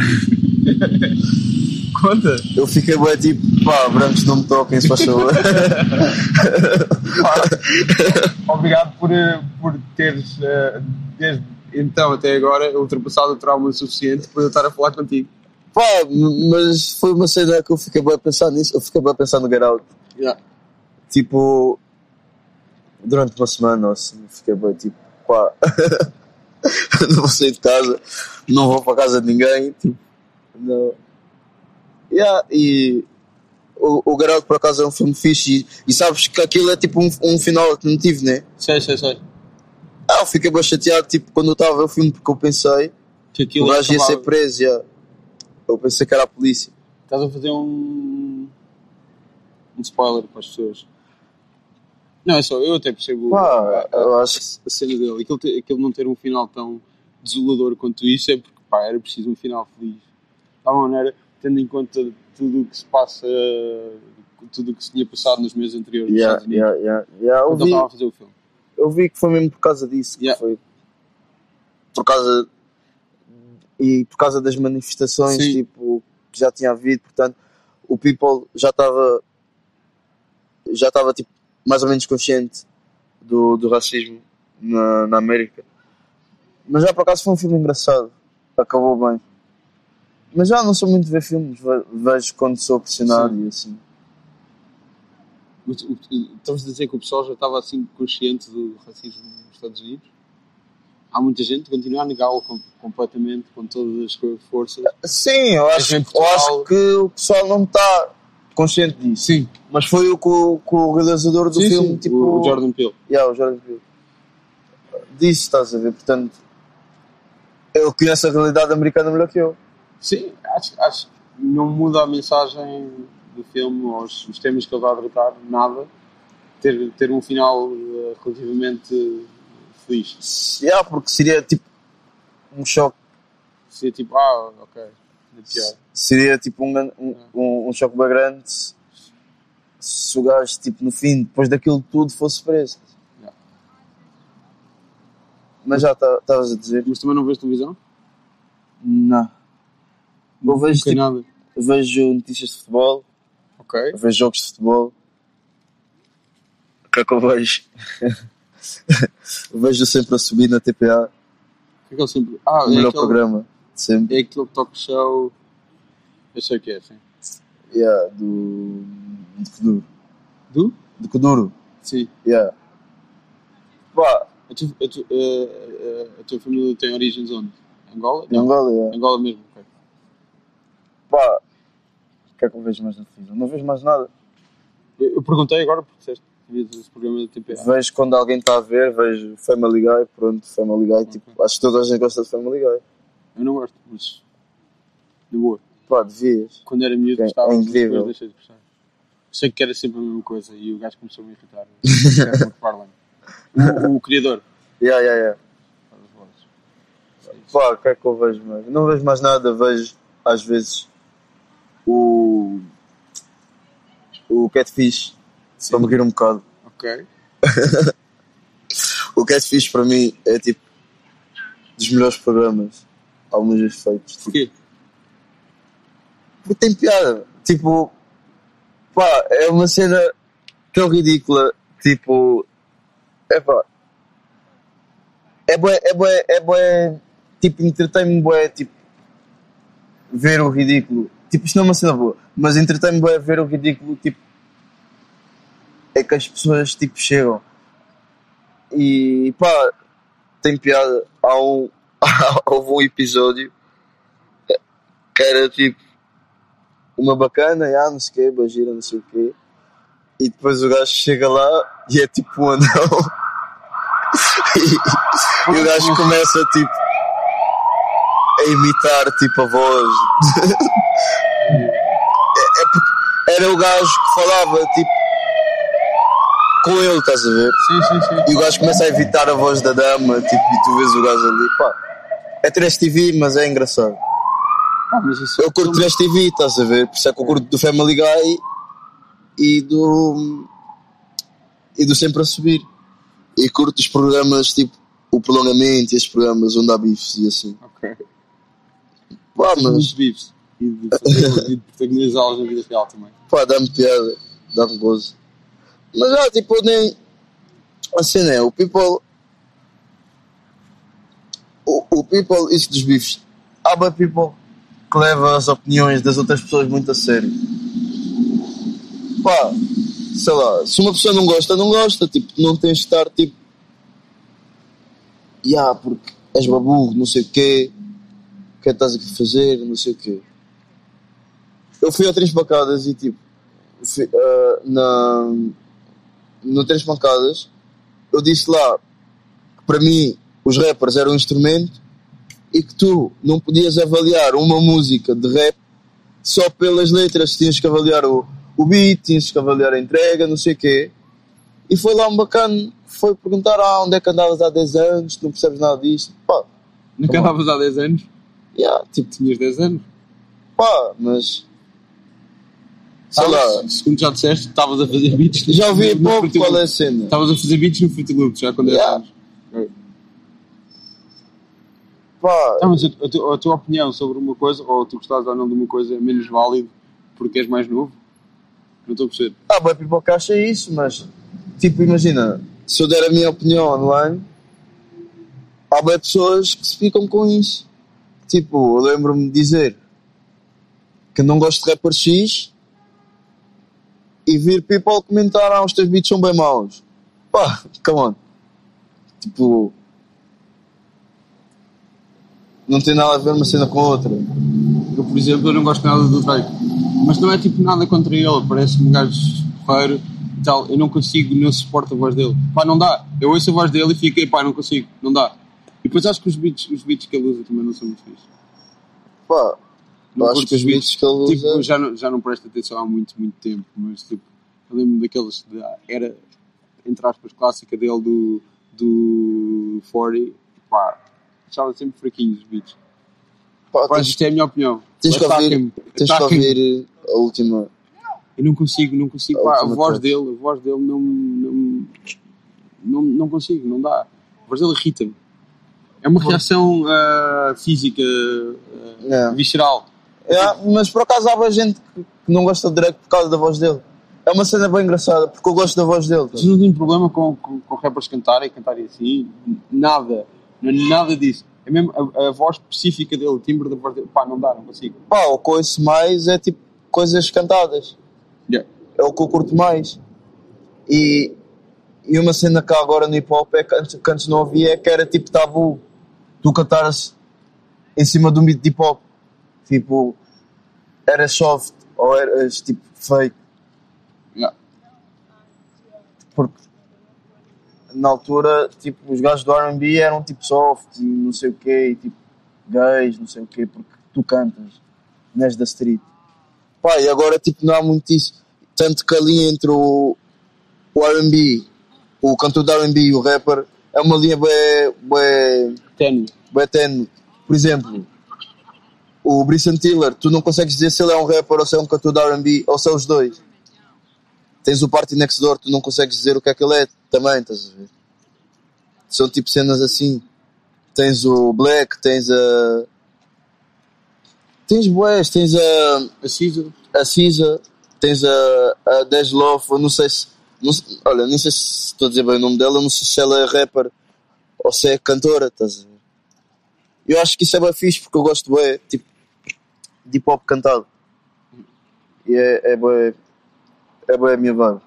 Conta! eu fiquei bem tipo, pá, brancos não me toquem, se faz favor. Obrigado por, eh, por teres, eh, desde então até agora, ultrapassado o trauma suficiente para eu estar a falar contigo. Pá, m- mas foi uma cena que eu fiquei bem a pensar nisso, eu fiquei bem a pensar no Get Out. Yeah. Tipo, durante uma semana ou assim, fiquei bem tipo, pá, não vou sair de casa, não vou para a casa de ninguém, tipo, não. Yeah, e o, o Get Out por acaso é um filme fixe e, e sabes que aquilo é tipo um, um final alternativo, né? Sei, sei, sei. Ah, eu fiquei bem chateado tipo, quando eu estava a ver o filme porque eu pensei Que que o aquilo gajo ia ser acabava. preso, yeah. Eu pensei que era a polícia. Estás a fazer um. um spoiler para as pessoas. Não, é só, eu até percebo Pá, a, a- eu acho que a cena dele. Aquilo, te- aquilo não ter um final tão desolador quanto isso é porque, pá, era preciso um final feliz. De alguma maneira, tendo em conta tudo o que se passa, tudo o que se tinha passado nos meses anteriores nos yeah, Estados Unidos. yeah, yeah, yeah. Eu, Quando ele vi, estava a fazer o filme. eu vi que foi mesmo por causa disso, que Yeah. foi por causa e por causa das manifestações, Sim. tipo, que já tinha havido, portanto, o people já estava já estava tipo mais ou menos consciente do, do racismo na, na América. Mas já por acaso foi um filme engraçado, acabou bem. Mas já não sou muito de ver filmes, ve- vejo quando sou pressionado Sim. e assim. Mas, o- o- Estamos a dizer que o pessoal já estava assim consciente do racismo nos Estados Unidos? Há muita gente que continua a negá-lo com- completamente, com todas as co- forças. Sim, eu acho, em eu Portugal- acho que o pessoal não está consciente disso. Sim, Mas foi o que o, que o realizador do sim, filme, sim. tipo, O Jordan Peele. yeah, o Jordan Peele, disse, estás a ver? Portanto, ele conhece a realidade americana melhor que eu. Sim, acho, acho que não muda a mensagem do filme ou os, os temas que ele vai tratar, nada. Ter, ter um final eh, relativamente feliz. Yeah, porque seria tipo um choque, Seria tipo, ah, ok, é pior. seria tipo um, gran- um, um, um choque bem grande se, se o gajo, tipo, no fim, depois daquilo tudo, fosse preso. Yeah. Mas já estavas a dizer? Mas também não vês televisão? Não. Eu vejo, Não tem tipo, nada. vejo notícias de futebol, Ok. eu vejo jogos de futebol. O que é que eu vejo? Vejo sempre a subir na T P A, O que é que ele sempre. Ah, o é melhor aquele, programa de sempre. é aquele talk show. Eu sei o que é, sim. Yeah, do. de Kuduro. Do? De Kuduro. Sim. Yeah. Pá, A tua, a, tua, a, a, a tua família tem origens onde? Angola? em Angola, yeah. Angola mesmo, ok. Pá, o que é que eu vejo mais na televisão? Não vejo mais nada. Eu, eu perguntei agora porque disseste. Vês esse programa da T P A? Vejo quando alguém está a ver, vejo Family Guy, pronto, Family Guy, tipo, acho que toda a gente gosta de Family Guy. Eu não gosto, mas... De boa. Pá, devias. Quando era miúdo É- gostava, é mas incrível. depois deixei de gostar. Sei que era sempre a mesma coisa e o gajo começou a me irritar. Era muito parlante. O, o criador. Yeah, yeah, yeah. Faz as vozes. É isso. Pá, o que é que eu vejo mais? Não vejo mais nada, vejo às vezes o. o Catfish, para me rir um bocado. Ok. O Catfish para mim é tipo dos melhores programas alguns vezes feitos. Tipo, Porquê? porque tem piada. Tipo, pá, é uma cena tão ridícula. Tipo, é pá, é bué, é bué, é bué, tipo, entretém-me bué, tipo, ver o ridículo. Tipo, isto não é uma cena boa, mas entretém-me bué ver o ridículo, tipo, é que as pessoas, tipo, chegam. E, pá, tem piada. Há um, houve um episódio que era, tipo, uma bacana, já, não sei o quê, bagira, não sei o quê. E depois o gajo chega lá e é tipo um anão. e, e o gajo começa tipo a imitar tipo a voz. é, é porque era o gajo que falava tipo com ele, estás a ver? Sim, sim, sim. E o gajo começa a evitar a voz da dama, tipo, e tu vês o gajo ali, pá. É Trash T V, mas é engraçado. Ah, mas isso... Eu curto Trash T V, estás a ver? Por isso é que eu curto do Family Guy e do. e do Sempre a Subir. E curto os programas tipo o Prolongamento e esses programas onde há bifes e assim. Ok. Pá, mas. Muitos bifes. E de fazer- e de protagonizá-los na vida real também. Pá, dá-me piada, dá-me gozo. Mas já, tipo, eu nem. A cena é, o people. O, o people, isso dos bifes. Há bem people que leva as opiniões das outras pessoas muito a sério. Pá, sei lá, se uma pessoa não gosta, não gosta, tipo, não tens de estar tipo. Ya, porque és baburro, não sei o quê, o que é que estás aqui a fazer, não sei o quê. Eu fui a Três Pancadas e tipo, fui, ah, na, no Três Pancadas, eu disse lá que para mim os rappers eram um instrumento e que tu não podias avaliar uma música de rap só pelas letras, tinhas que avaliar o, o beat, tinhas que avaliar a entrega, não sei o quê. E foi lá um bacana, foi perguntar ah, onde é que andavas há dez anos, não percebes nada disto. Pá, Nunca Tá bom. andavas há dez anos? yeah, Tipo, tinhas dez anos? pá, mas sei Estavas- lá, Segundo já disseste, estavas a fazer beats. no- já ouvi no pouco Fruity qual é a Loops. cena. Estavas a fazer beats no Fruity Loops já com dez Yeah. anos. Ok. Pá, Tá, mas a, a tu- a tua opinião sobre uma coisa, ou tu gostas ou não de uma coisa, é menos válido porque és mais novo? Não estou a perceber. há bem people que acha isso, mas tipo, imagina, se eu der a minha opinião online, há bem pessoas que se ficam com isso. Tipo, eu lembro-me de dizer que não gosto de rapper X e vir people comentar ah, os teus beats são bem maus. Pá, come on. Tipo, não tem nada a ver uma cena com a outra. Eu, por exemplo, eu não gosto nada do Drake. Mas não é tipo nada contra ele. Parece-me um gajo porreiro e tal. Eu não consigo, não suporto a voz dele. Pá, não dá. Eu ouço a voz dele e fico, pá, não consigo. Não dá. E depois acho que os beats, os beats que ele usa também não são muito fixos. Pá, Não acho curto que os beats que ele Tipo, usa. já não, já não presto atenção há muito, muito tempo. Mas tipo, eu lembro daqueles da era, entre aspas, clássica dele do, do quarenta. Pá, achava sempre fraquinhos os beats. Pá, Pá, tens, isto é a minha opinião. tens que ouvir, Ataquem-me. tens que Ataquem-me. ouvir a última. Eu não consigo, não consigo. A Pá, a última voz touch. dele, a voz dele não, não, não, não consigo, não dá. A voz dele irrita-me. É uma reação ah, física, ah, É. visceral. É, mas por acaso há bem gente que que não gosta de Drake por causa da voz dele. É uma cena bem engraçada, porque eu gosto da voz dele. Mas não tenho problema com, com, com rappers cantarem, cantarem assim, nada, não é nada disso. É mesmo a, a voz específica dele, o timbre da voz dele, pá, não dá, não consigo. Pá, o que eu ouço mais é tipo coisas cantadas. Yeah. É o que eu curto mais. E, e uma cena que há agora no hip hop é que antes, que antes não havia, é que era tipo tabu. Tu cantares em cima de um beat de hip hop. Tipo, eras soft ou eras tipo fake. Yeah. Porque na altura, tipo, os gajos do R and B eram tipo soft e não sei o quê, e tipo gays, não sei o quê, porque tu cantas, não és da street. Pá, e agora tipo não há muito isso. Tanto que ali entre o, o R and B, o cantor do R and B e o rapper, é uma linha bem, bem, Ténue. bem ténue. Por exemplo, o Bryson Tiller, tu não consegues dizer se ele é um rapper ou se é um cantor do R and B, ou se é os dois. Tens o Party Next Door, tu não consegues dizer o que é que ele é também, estás a ver? São tipo cenas assim. Tens o Black, tens a... Tens boés, tens a... A Cisa. A Cisa, tens a, a Dej Love, eu não sei se... Não, olha, nem sei se estou a dizer bem o nome dela, não sei se ela é rapper ou se é cantora, estás a ver? Eu acho que isso é bem fixe porque eu gosto bem, tipo, de hip hop cantado. E é, é bem... É bem a minha vibe.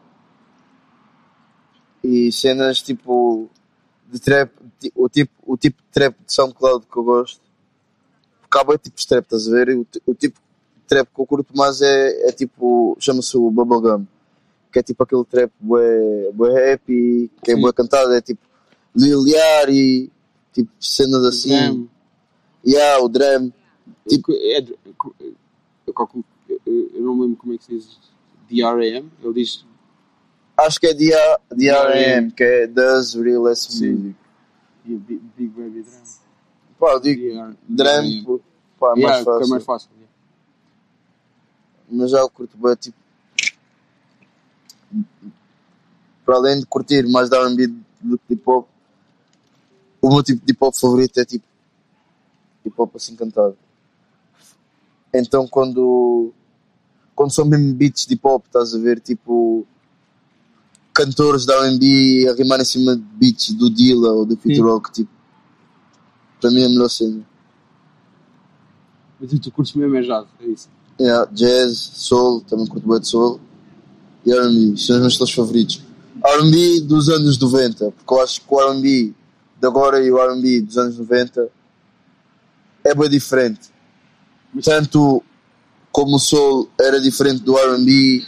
E cenas tipo de trap, o tipo, o tipo de trap de SoundCloud que eu gosto, porque há bem tipos de trap, estás a ver? O, o tipo de trap que eu curto mais é, é tipo, chama-se o Bubblegum, que é tipo aquele trap bué, bué happy, que é bué cantado, é tipo Lil Yachty, tipo cenas assim. E yeah, o Dram. Tipo, é, eu, eu, eu não me lembro como é que se diz. D R A M, ele diz. Acho que é D R A M, que é Does Realest Music. E Big, Big Baby Drum. Pá, eu digo Drum, pá, é mais yeah, fácil. É mais fácil. Yeah. Mas já o curto bem, tipo. Para além de curtir mais de R and B do que hip hop, o meu tipo de hip hop favorito é tipo hip hop assim cantado. Então quando. Quando são mesmo beats de hip hop, estás a ver, tipo cantores da R and B a rimar em cima de beats do Dilla ou do Future Rock, tipo, para mim é a melhor cena. Mas tu curtes mesmo é jazz, é isso? Yeah, jazz, soul, também curto bem de soul e R and B, são os meus estilos favoritos. R and B dos anos noventa, porque eu acho que o R and B de agora e o R and B dos anos noventa é bem diferente. Mas... Tanto como o soul era diferente do R and B,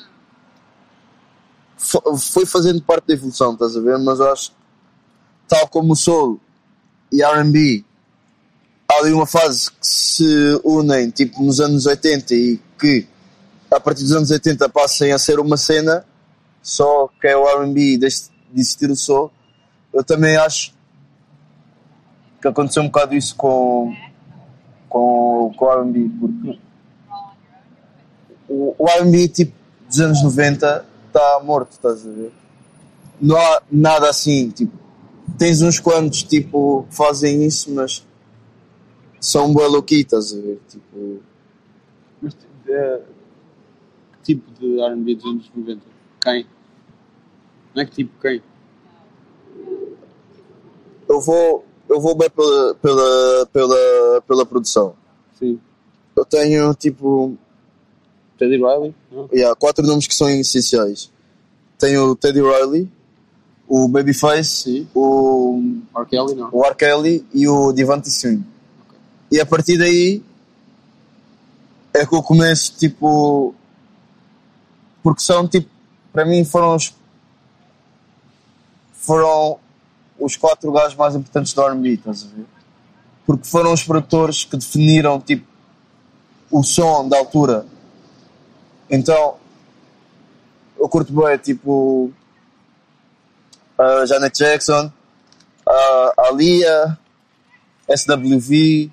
foi fazendo parte da evolução, estás a ver? Mas eu acho que, tal como o soul e R and B, há ali uma fase que se unem, tipo nos anos oitenta, e que a partir dos anos oitenta passem a ser uma cena, só que é o R and B, deixe de existir o soul. Eu também acho que aconteceu um bocado isso com, com, com o R and B, porque o, o R and B tipo dos anos noventa está morto, estás a ver? Não há nada assim, tipo, tens uns quantos tipo que fazem isso, mas são bué low-key, estás a ver? Tipo... Mas é, que tipo de R and B dos anos noventa? Quem? Não é que tipo quem? Eu vou, eu vou bem pela, pela, pela, pela produção. Sim. Eu tenho tipo... Teddy Riley? Não? Yeah, quatro nomes que são essenciais. Tenho o Teddy Riley, o Babyface, sim. o R. Kelly, não. o R. Kelly e o Devante Swing. Okay. E a partir daí é que eu começo tipo... Porque são tipo... Para mim foram os... Foram os quatro gajos mais importantes do R and B, estás a ver? Porque foram os produtores que definiram tipo o som da altura. Então eu curto bem tipo a Janet Jackson, a Aaliyah, S W V,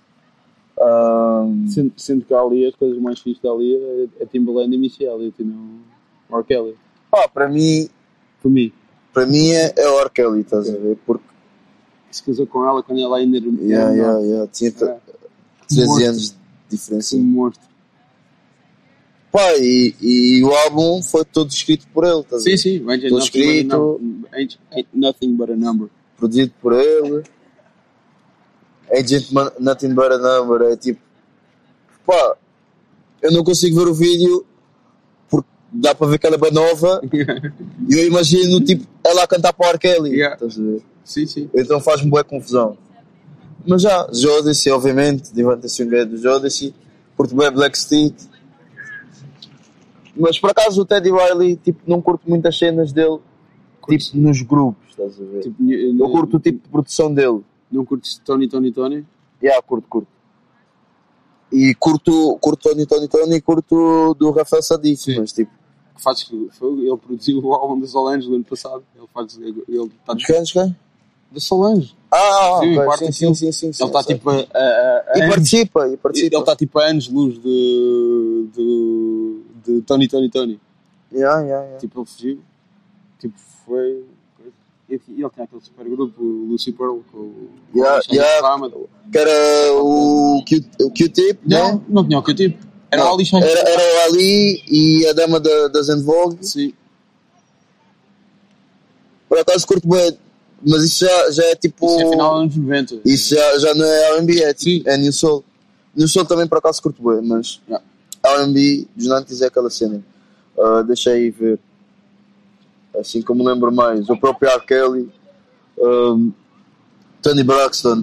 um... sendo, sendo que a Aaliyah, as coisas mais fixas da Aaliyah é, é Timbaland e Missy Elliott e não R. Kelly. Ah, para mim para mim para mim é, é o R. Kelly, estás okay. a ver? Porque se casou com ela quando ela ainda era yeah, yeah, yeah. Tinha é. treze anos de diferença. Um monstro. Pá, e, e o álbum foi todo escrito por ele, estás sim, sim, ain't todo escrito, ain't, ain't Nothing But a Number, produzido por ele. Ain't Nothing But a Number é tipo, pá, eu não consigo ver o vídeo porque dá para ver que ela é bem nova e eu imagino tipo ela a cantar para o R. Kelly, yeah. Estás a ver? Sim, sim. Então faz-me boa confusão. Mas já, Jodeci, obviamente, Devante Swing do Jodeci, curto bem Black Street. Mas por acaso o Teddy Riley, tipo, não curto muitas cenas dele Curtes- tipo nos grupos, estás a ver? Tipo, n- Eu curto o tipo de produção dele. Não curtes Tony, Tony, Tony? Yeah, curto, curto. E curto, curto Tony, Tony, Tony e curto do Rafael Sadiq, Sim. mas tipo, Que faz, foi, ele produziu o álbum da Solange do ano passado. Ele faz. Ele está dos quem, dos quem? da Solange. Ah, Sim, ok, parte sim, sim, sim, sim, sim, Ele está sei. tipo a, a, a E anos- participa, e Ele participa. está tipo a anos luz de, de, de Tony, Tony, Tony. Yeah, yeah, yeah. Tipo, ele fugiu. Tipo, foi. Ele, ele tinha aquele super grupo, o Lucy Pearl, com o. com Yeah, o Shaggy yeah. Ahmed. Que era o, Q, o Q-Tip, Não, né? não tinha o que eu tipo. Era Não, o Ali Shaggy. era, era o Ali e a dama da, da Zenvogue. Sim. Por acaso curto bem, mas isso já, já é tipo. Isso é final dos anos noventa. Isso já, já não é R and B, é, Sim. tipo, é New Soul. New Soul também por acaso curto bem, mas Yeah. R and B dos noventa é aquela cena. Uh, deixa aí ver. Assim como me lembro mais. O próprio R. Kelly, um, Tony Braxton.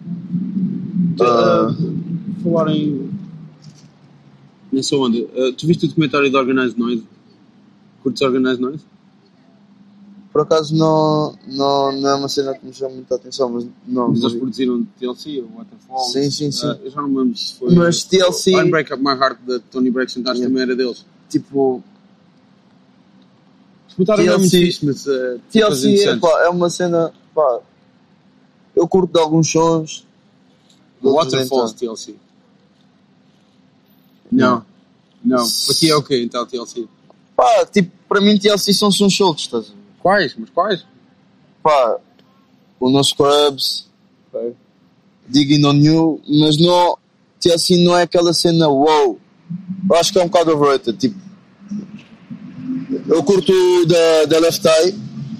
Uh, Falar em. Nessa onda. Uh, tu viste o documentário de Organized Noise? Curtes Organized Noise? por acaso não, não, não é uma cena que me chama muita atenção, mas não. Mas não eles vi. produziram T L C, o Waterfall. Sim, sim, sim. Uh, eu já não me lembro se foi. Mas T L C- o Unbreak Up My Heart da Tony Braxton, acho que Yeah. também era deles. Tipo, O documentário não é muito T L C fixe, mas. Uh, T L coisas C é, interessantes. pá, é uma cena. Pá, eu curto de alguns sons. de O outros nem Waterfalls tanto. T L C. Não. Não. Para ti é o quê então T L C? Pá, tipo, para mim T L C são sons soltos, estás a ver? Quais? Mas quais? Pá, o No Scrubs, Digging on You, mas não, T L C não é aquela cena wow. Eu acho que é um bocado overrated, tipo. Eu curto da, da Left Eye,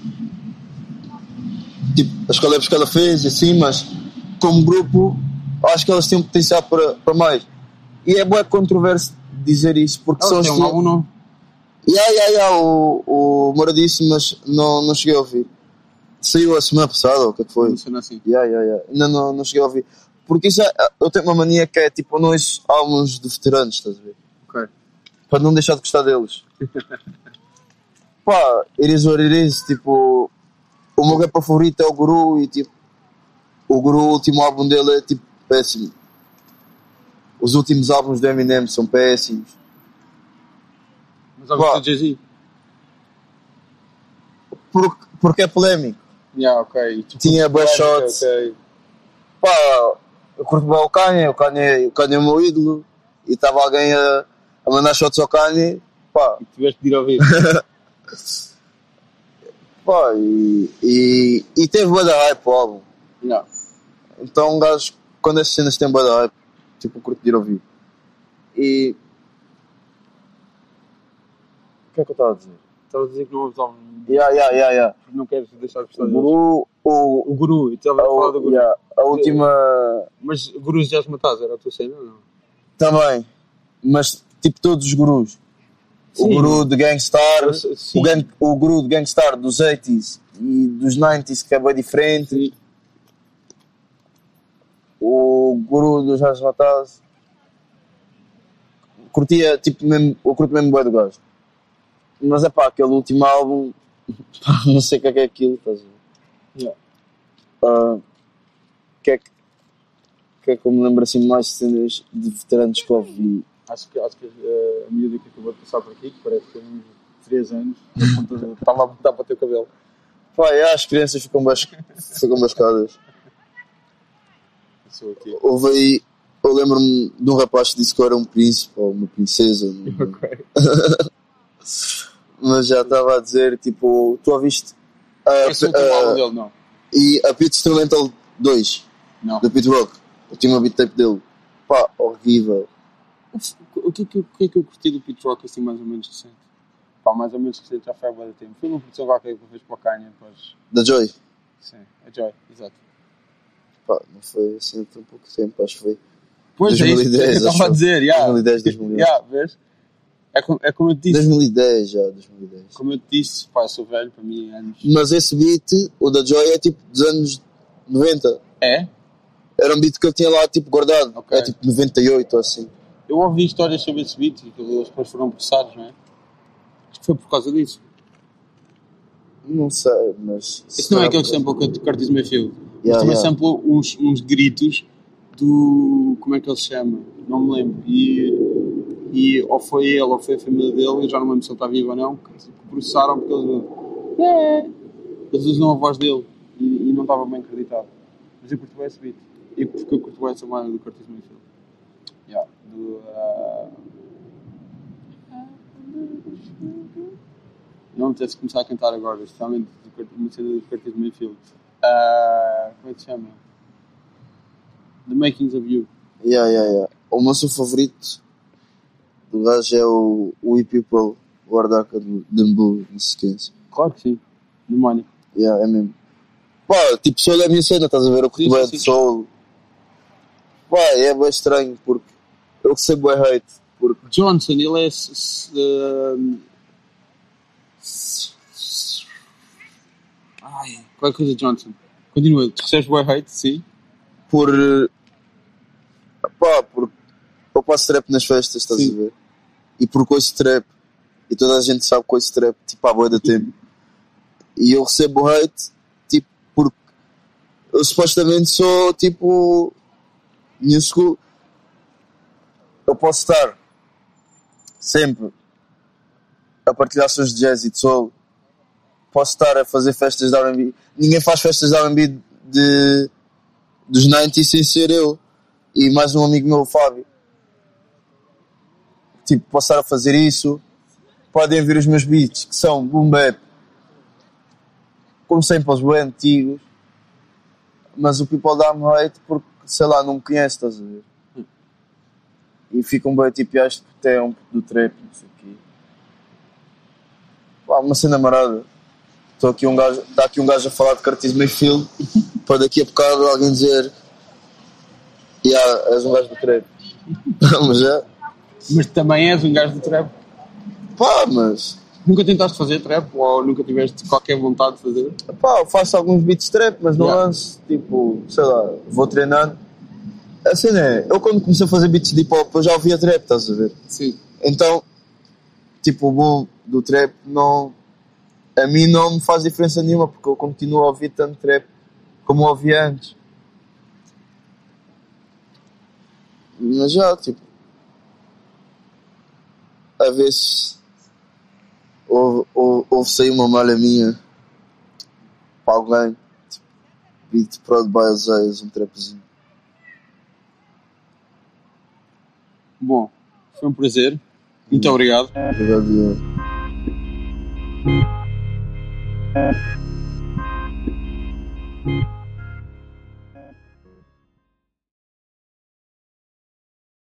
tipo, as collabs que ela fez e assim, mas como grupo, eu acho que elas têm um potencial para, para mais. E é bué controverso dizer isso, porque Ela são tem um estilos- álbum novo. Ya, ya, ya, o, o Moura disse, mas não, não cheguei a ouvir. Saiu a semana passada, ou o que é que foi? Uma cena assim. Ya, ya, ya. Ainda não, não cheguei a ouvir. Porque isso é, eu tenho uma mania que é tipo, eu não ouço álbuns de veteranos, estás a ver? Ok. Para não deixar de gostar deles. Pá, it is what it is. Tipo, o meu rapper favorito é o Guru e tipo, o Guru, o último álbum dele é tipo péssimo. Os últimos álbuns do Eminem são péssimos. Mas ouviste Pá. o Jay-Z? Porque, porque é polémico. Yeah, ok. Tu Tinha curtes bué polémica, shots. ok. Pá, eu curto bem o Kanye, o Kanye, o Kanye é o meu ídolo e estava alguém a, a mandar shots ao Kanye, pá, E tiveste de ir ouvir. pá, e, e, e teve bué da hype o álbum. Yeah. Então um gajo, quando essas cenas têm bué da hype, tipo, eu curto de ir ouvir. E... O que é que eu estava a dizer? Estavas a dizer que não ouves álbum. Ya, ya, ya, ya. Porque não queres deixar de gostar O deles. Guru, o... O Guru. Eu estava a A, falar do Guru. ya, a última... Mas o Guru já os mataste, era a tua cena ou não? Também. Mas, tipo, todos os gurus. O Sim. guru de Gangstar, Eu sei- sim. o, gang, o guru de Gangstar dos oitenta e dos noventa que é bem diferente. Sim. O guru dos Jorge Mataz. Curtia, tipo, mesmo, eu curto mesmo bem do gajo. Mas é pá, aquele último álbum, pá, não sei o que é que é aquilo, estás a ver? Yeah. Ah, que é que, que é que eu me lembro assim mais de cenas de veteranos que ouvi? Acho que, acho que uh, a miúda que acabou de passar por aqui, que parece ter uns três anos, estava a apontar para o teu cabelo. Pá, é, as crianças ficam, bas, ficam bascadas. Sou aqui. Houve aí, eu lembro-me de um rapaz que disse que eu era um príncipe ou uma princesa, não- Ok. mas já estava a dizer, tipo, tu ouviste a, Esse é o último álbum a, dele, não? e a Pit Instrumental dois, Não. do Pit Rock, a última beat tape dele, pá, horrível. O que, é que, o que é que eu curti do Pete Rock assim mais ou menos recente? Pá, mais ou menos recente já foi há muito tempo. Foi uma produção qualquer que eu fiz para o Kanye, depois... Da Joy, Sim, a Joy, exato. pá, não foi assim há tão pouco tempo, acho que foi Pois é, isso que eu dois mil e dez, estava a acho. dizer, yeah. dois mil e dez, dois mil e onze. Yeah, vês? É como, é como eu te disse, dois mil e dez já, dois mil e dez. como eu te disse, pá, sou velho, para mim é anos... Mas esse beat, o da Joy, é tipo dos anos noventa. É? Era um beat que eu tinha lá tipo guardado, Ok. é tipo noventa e oito ou assim. Eu ouvi histórias sobre esse beat e que eles depois foram processados, não é? Acho que foi por causa disso. Não sei, mas. Esse não é aquele que sample com o Curtis Mayfield. Mas Yeah, também yeah. sample uns, uns gritos do. Como é que ele se chama? Não me lembro. E, e ou foi ele ou foi a família dele, eu já não me lembro se ele está vivo ou não, que processaram porque eles. Yeah. Eles usam a voz dele e, e não estava bem acreditado. Mas eu curto bem esse beat. E porque eu curto bem essa banda do Curtis Mayfield. Yeah. Do. Uh... Não me apetece começar a cantar agora, especialmente uma cena do Curtis Mayfield. Uh, como é que se chama? The Makings of You. Yeah, yeah, yeah. O meu som favorito do gajo é o We People Guardaca do Dembu, não se esquece. Claro que sim. Demónio. Yeah, é mesmo. Pá, tipo, soul é a minha cena, estás a ver? Eu curto Sim, bem sim, de sim. soul. Pá, é bem estranho porque eu recebo bem hate. Porque Johnson, ele é. S- s- uh, s- s- Ai, qualquer coisa Johnson. Continua. Tu recebes boy hate? Sim. por. eh, Pá, porque eu passo trap nas festas, estás Sim. a ver? E por coisa trap. E toda a gente sabe coisa trap, tipo, há boa da tempo. E eu recebo hate, tipo, porque eu supostamente sou, tipo, new school. Eu posso estar sempre a partilhar sons de jazz e de soul. Posso estar a fazer festas de R and B. Ninguém faz festas de R and B de, dos noventa sem ser eu. E mais um amigo meu, o Fábio. Tipo, posso estar a fazer isso. Podem ver os meus beats, que são boom bap. Como sempre, os bem antigos. Mas o people dá-me hate porque, sei lá, não me conhece, estás a ver? E ficam bem tipo, este tempo do trap, não sei o quê. Pá, uma cena marada. Estou aqui um gajo, está aqui um gajo a falar de Curtis Mayfield para daqui a bocado alguém dizer yeah, és um gajo do trap. Mas é, Mas também és um gajo de trap. pá, mas Nunca tentaste fazer trap ou nunca tiveste qualquer vontade de fazer? pá, eu faço alguns beats de trap, mas não Yeah. lanço, tipo, sei lá, vou treinando. A cena é, eu quando comecei a fazer beats de hip hop eu já ouvia trap, estás a ver? Sim. Então, tipo, o bom do trap não, a mim não me faz diferença nenhuma porque eu continuo a ouvir tanto trap como eu ouvia antes. Mas já, tipo, a ver se houve, houve, houve sair uma malha minha para alguém, tipo, beat prod by Oseias, um trapzinho. Bom, foi um prazer. Muito obrigado. Obrigado, Ian.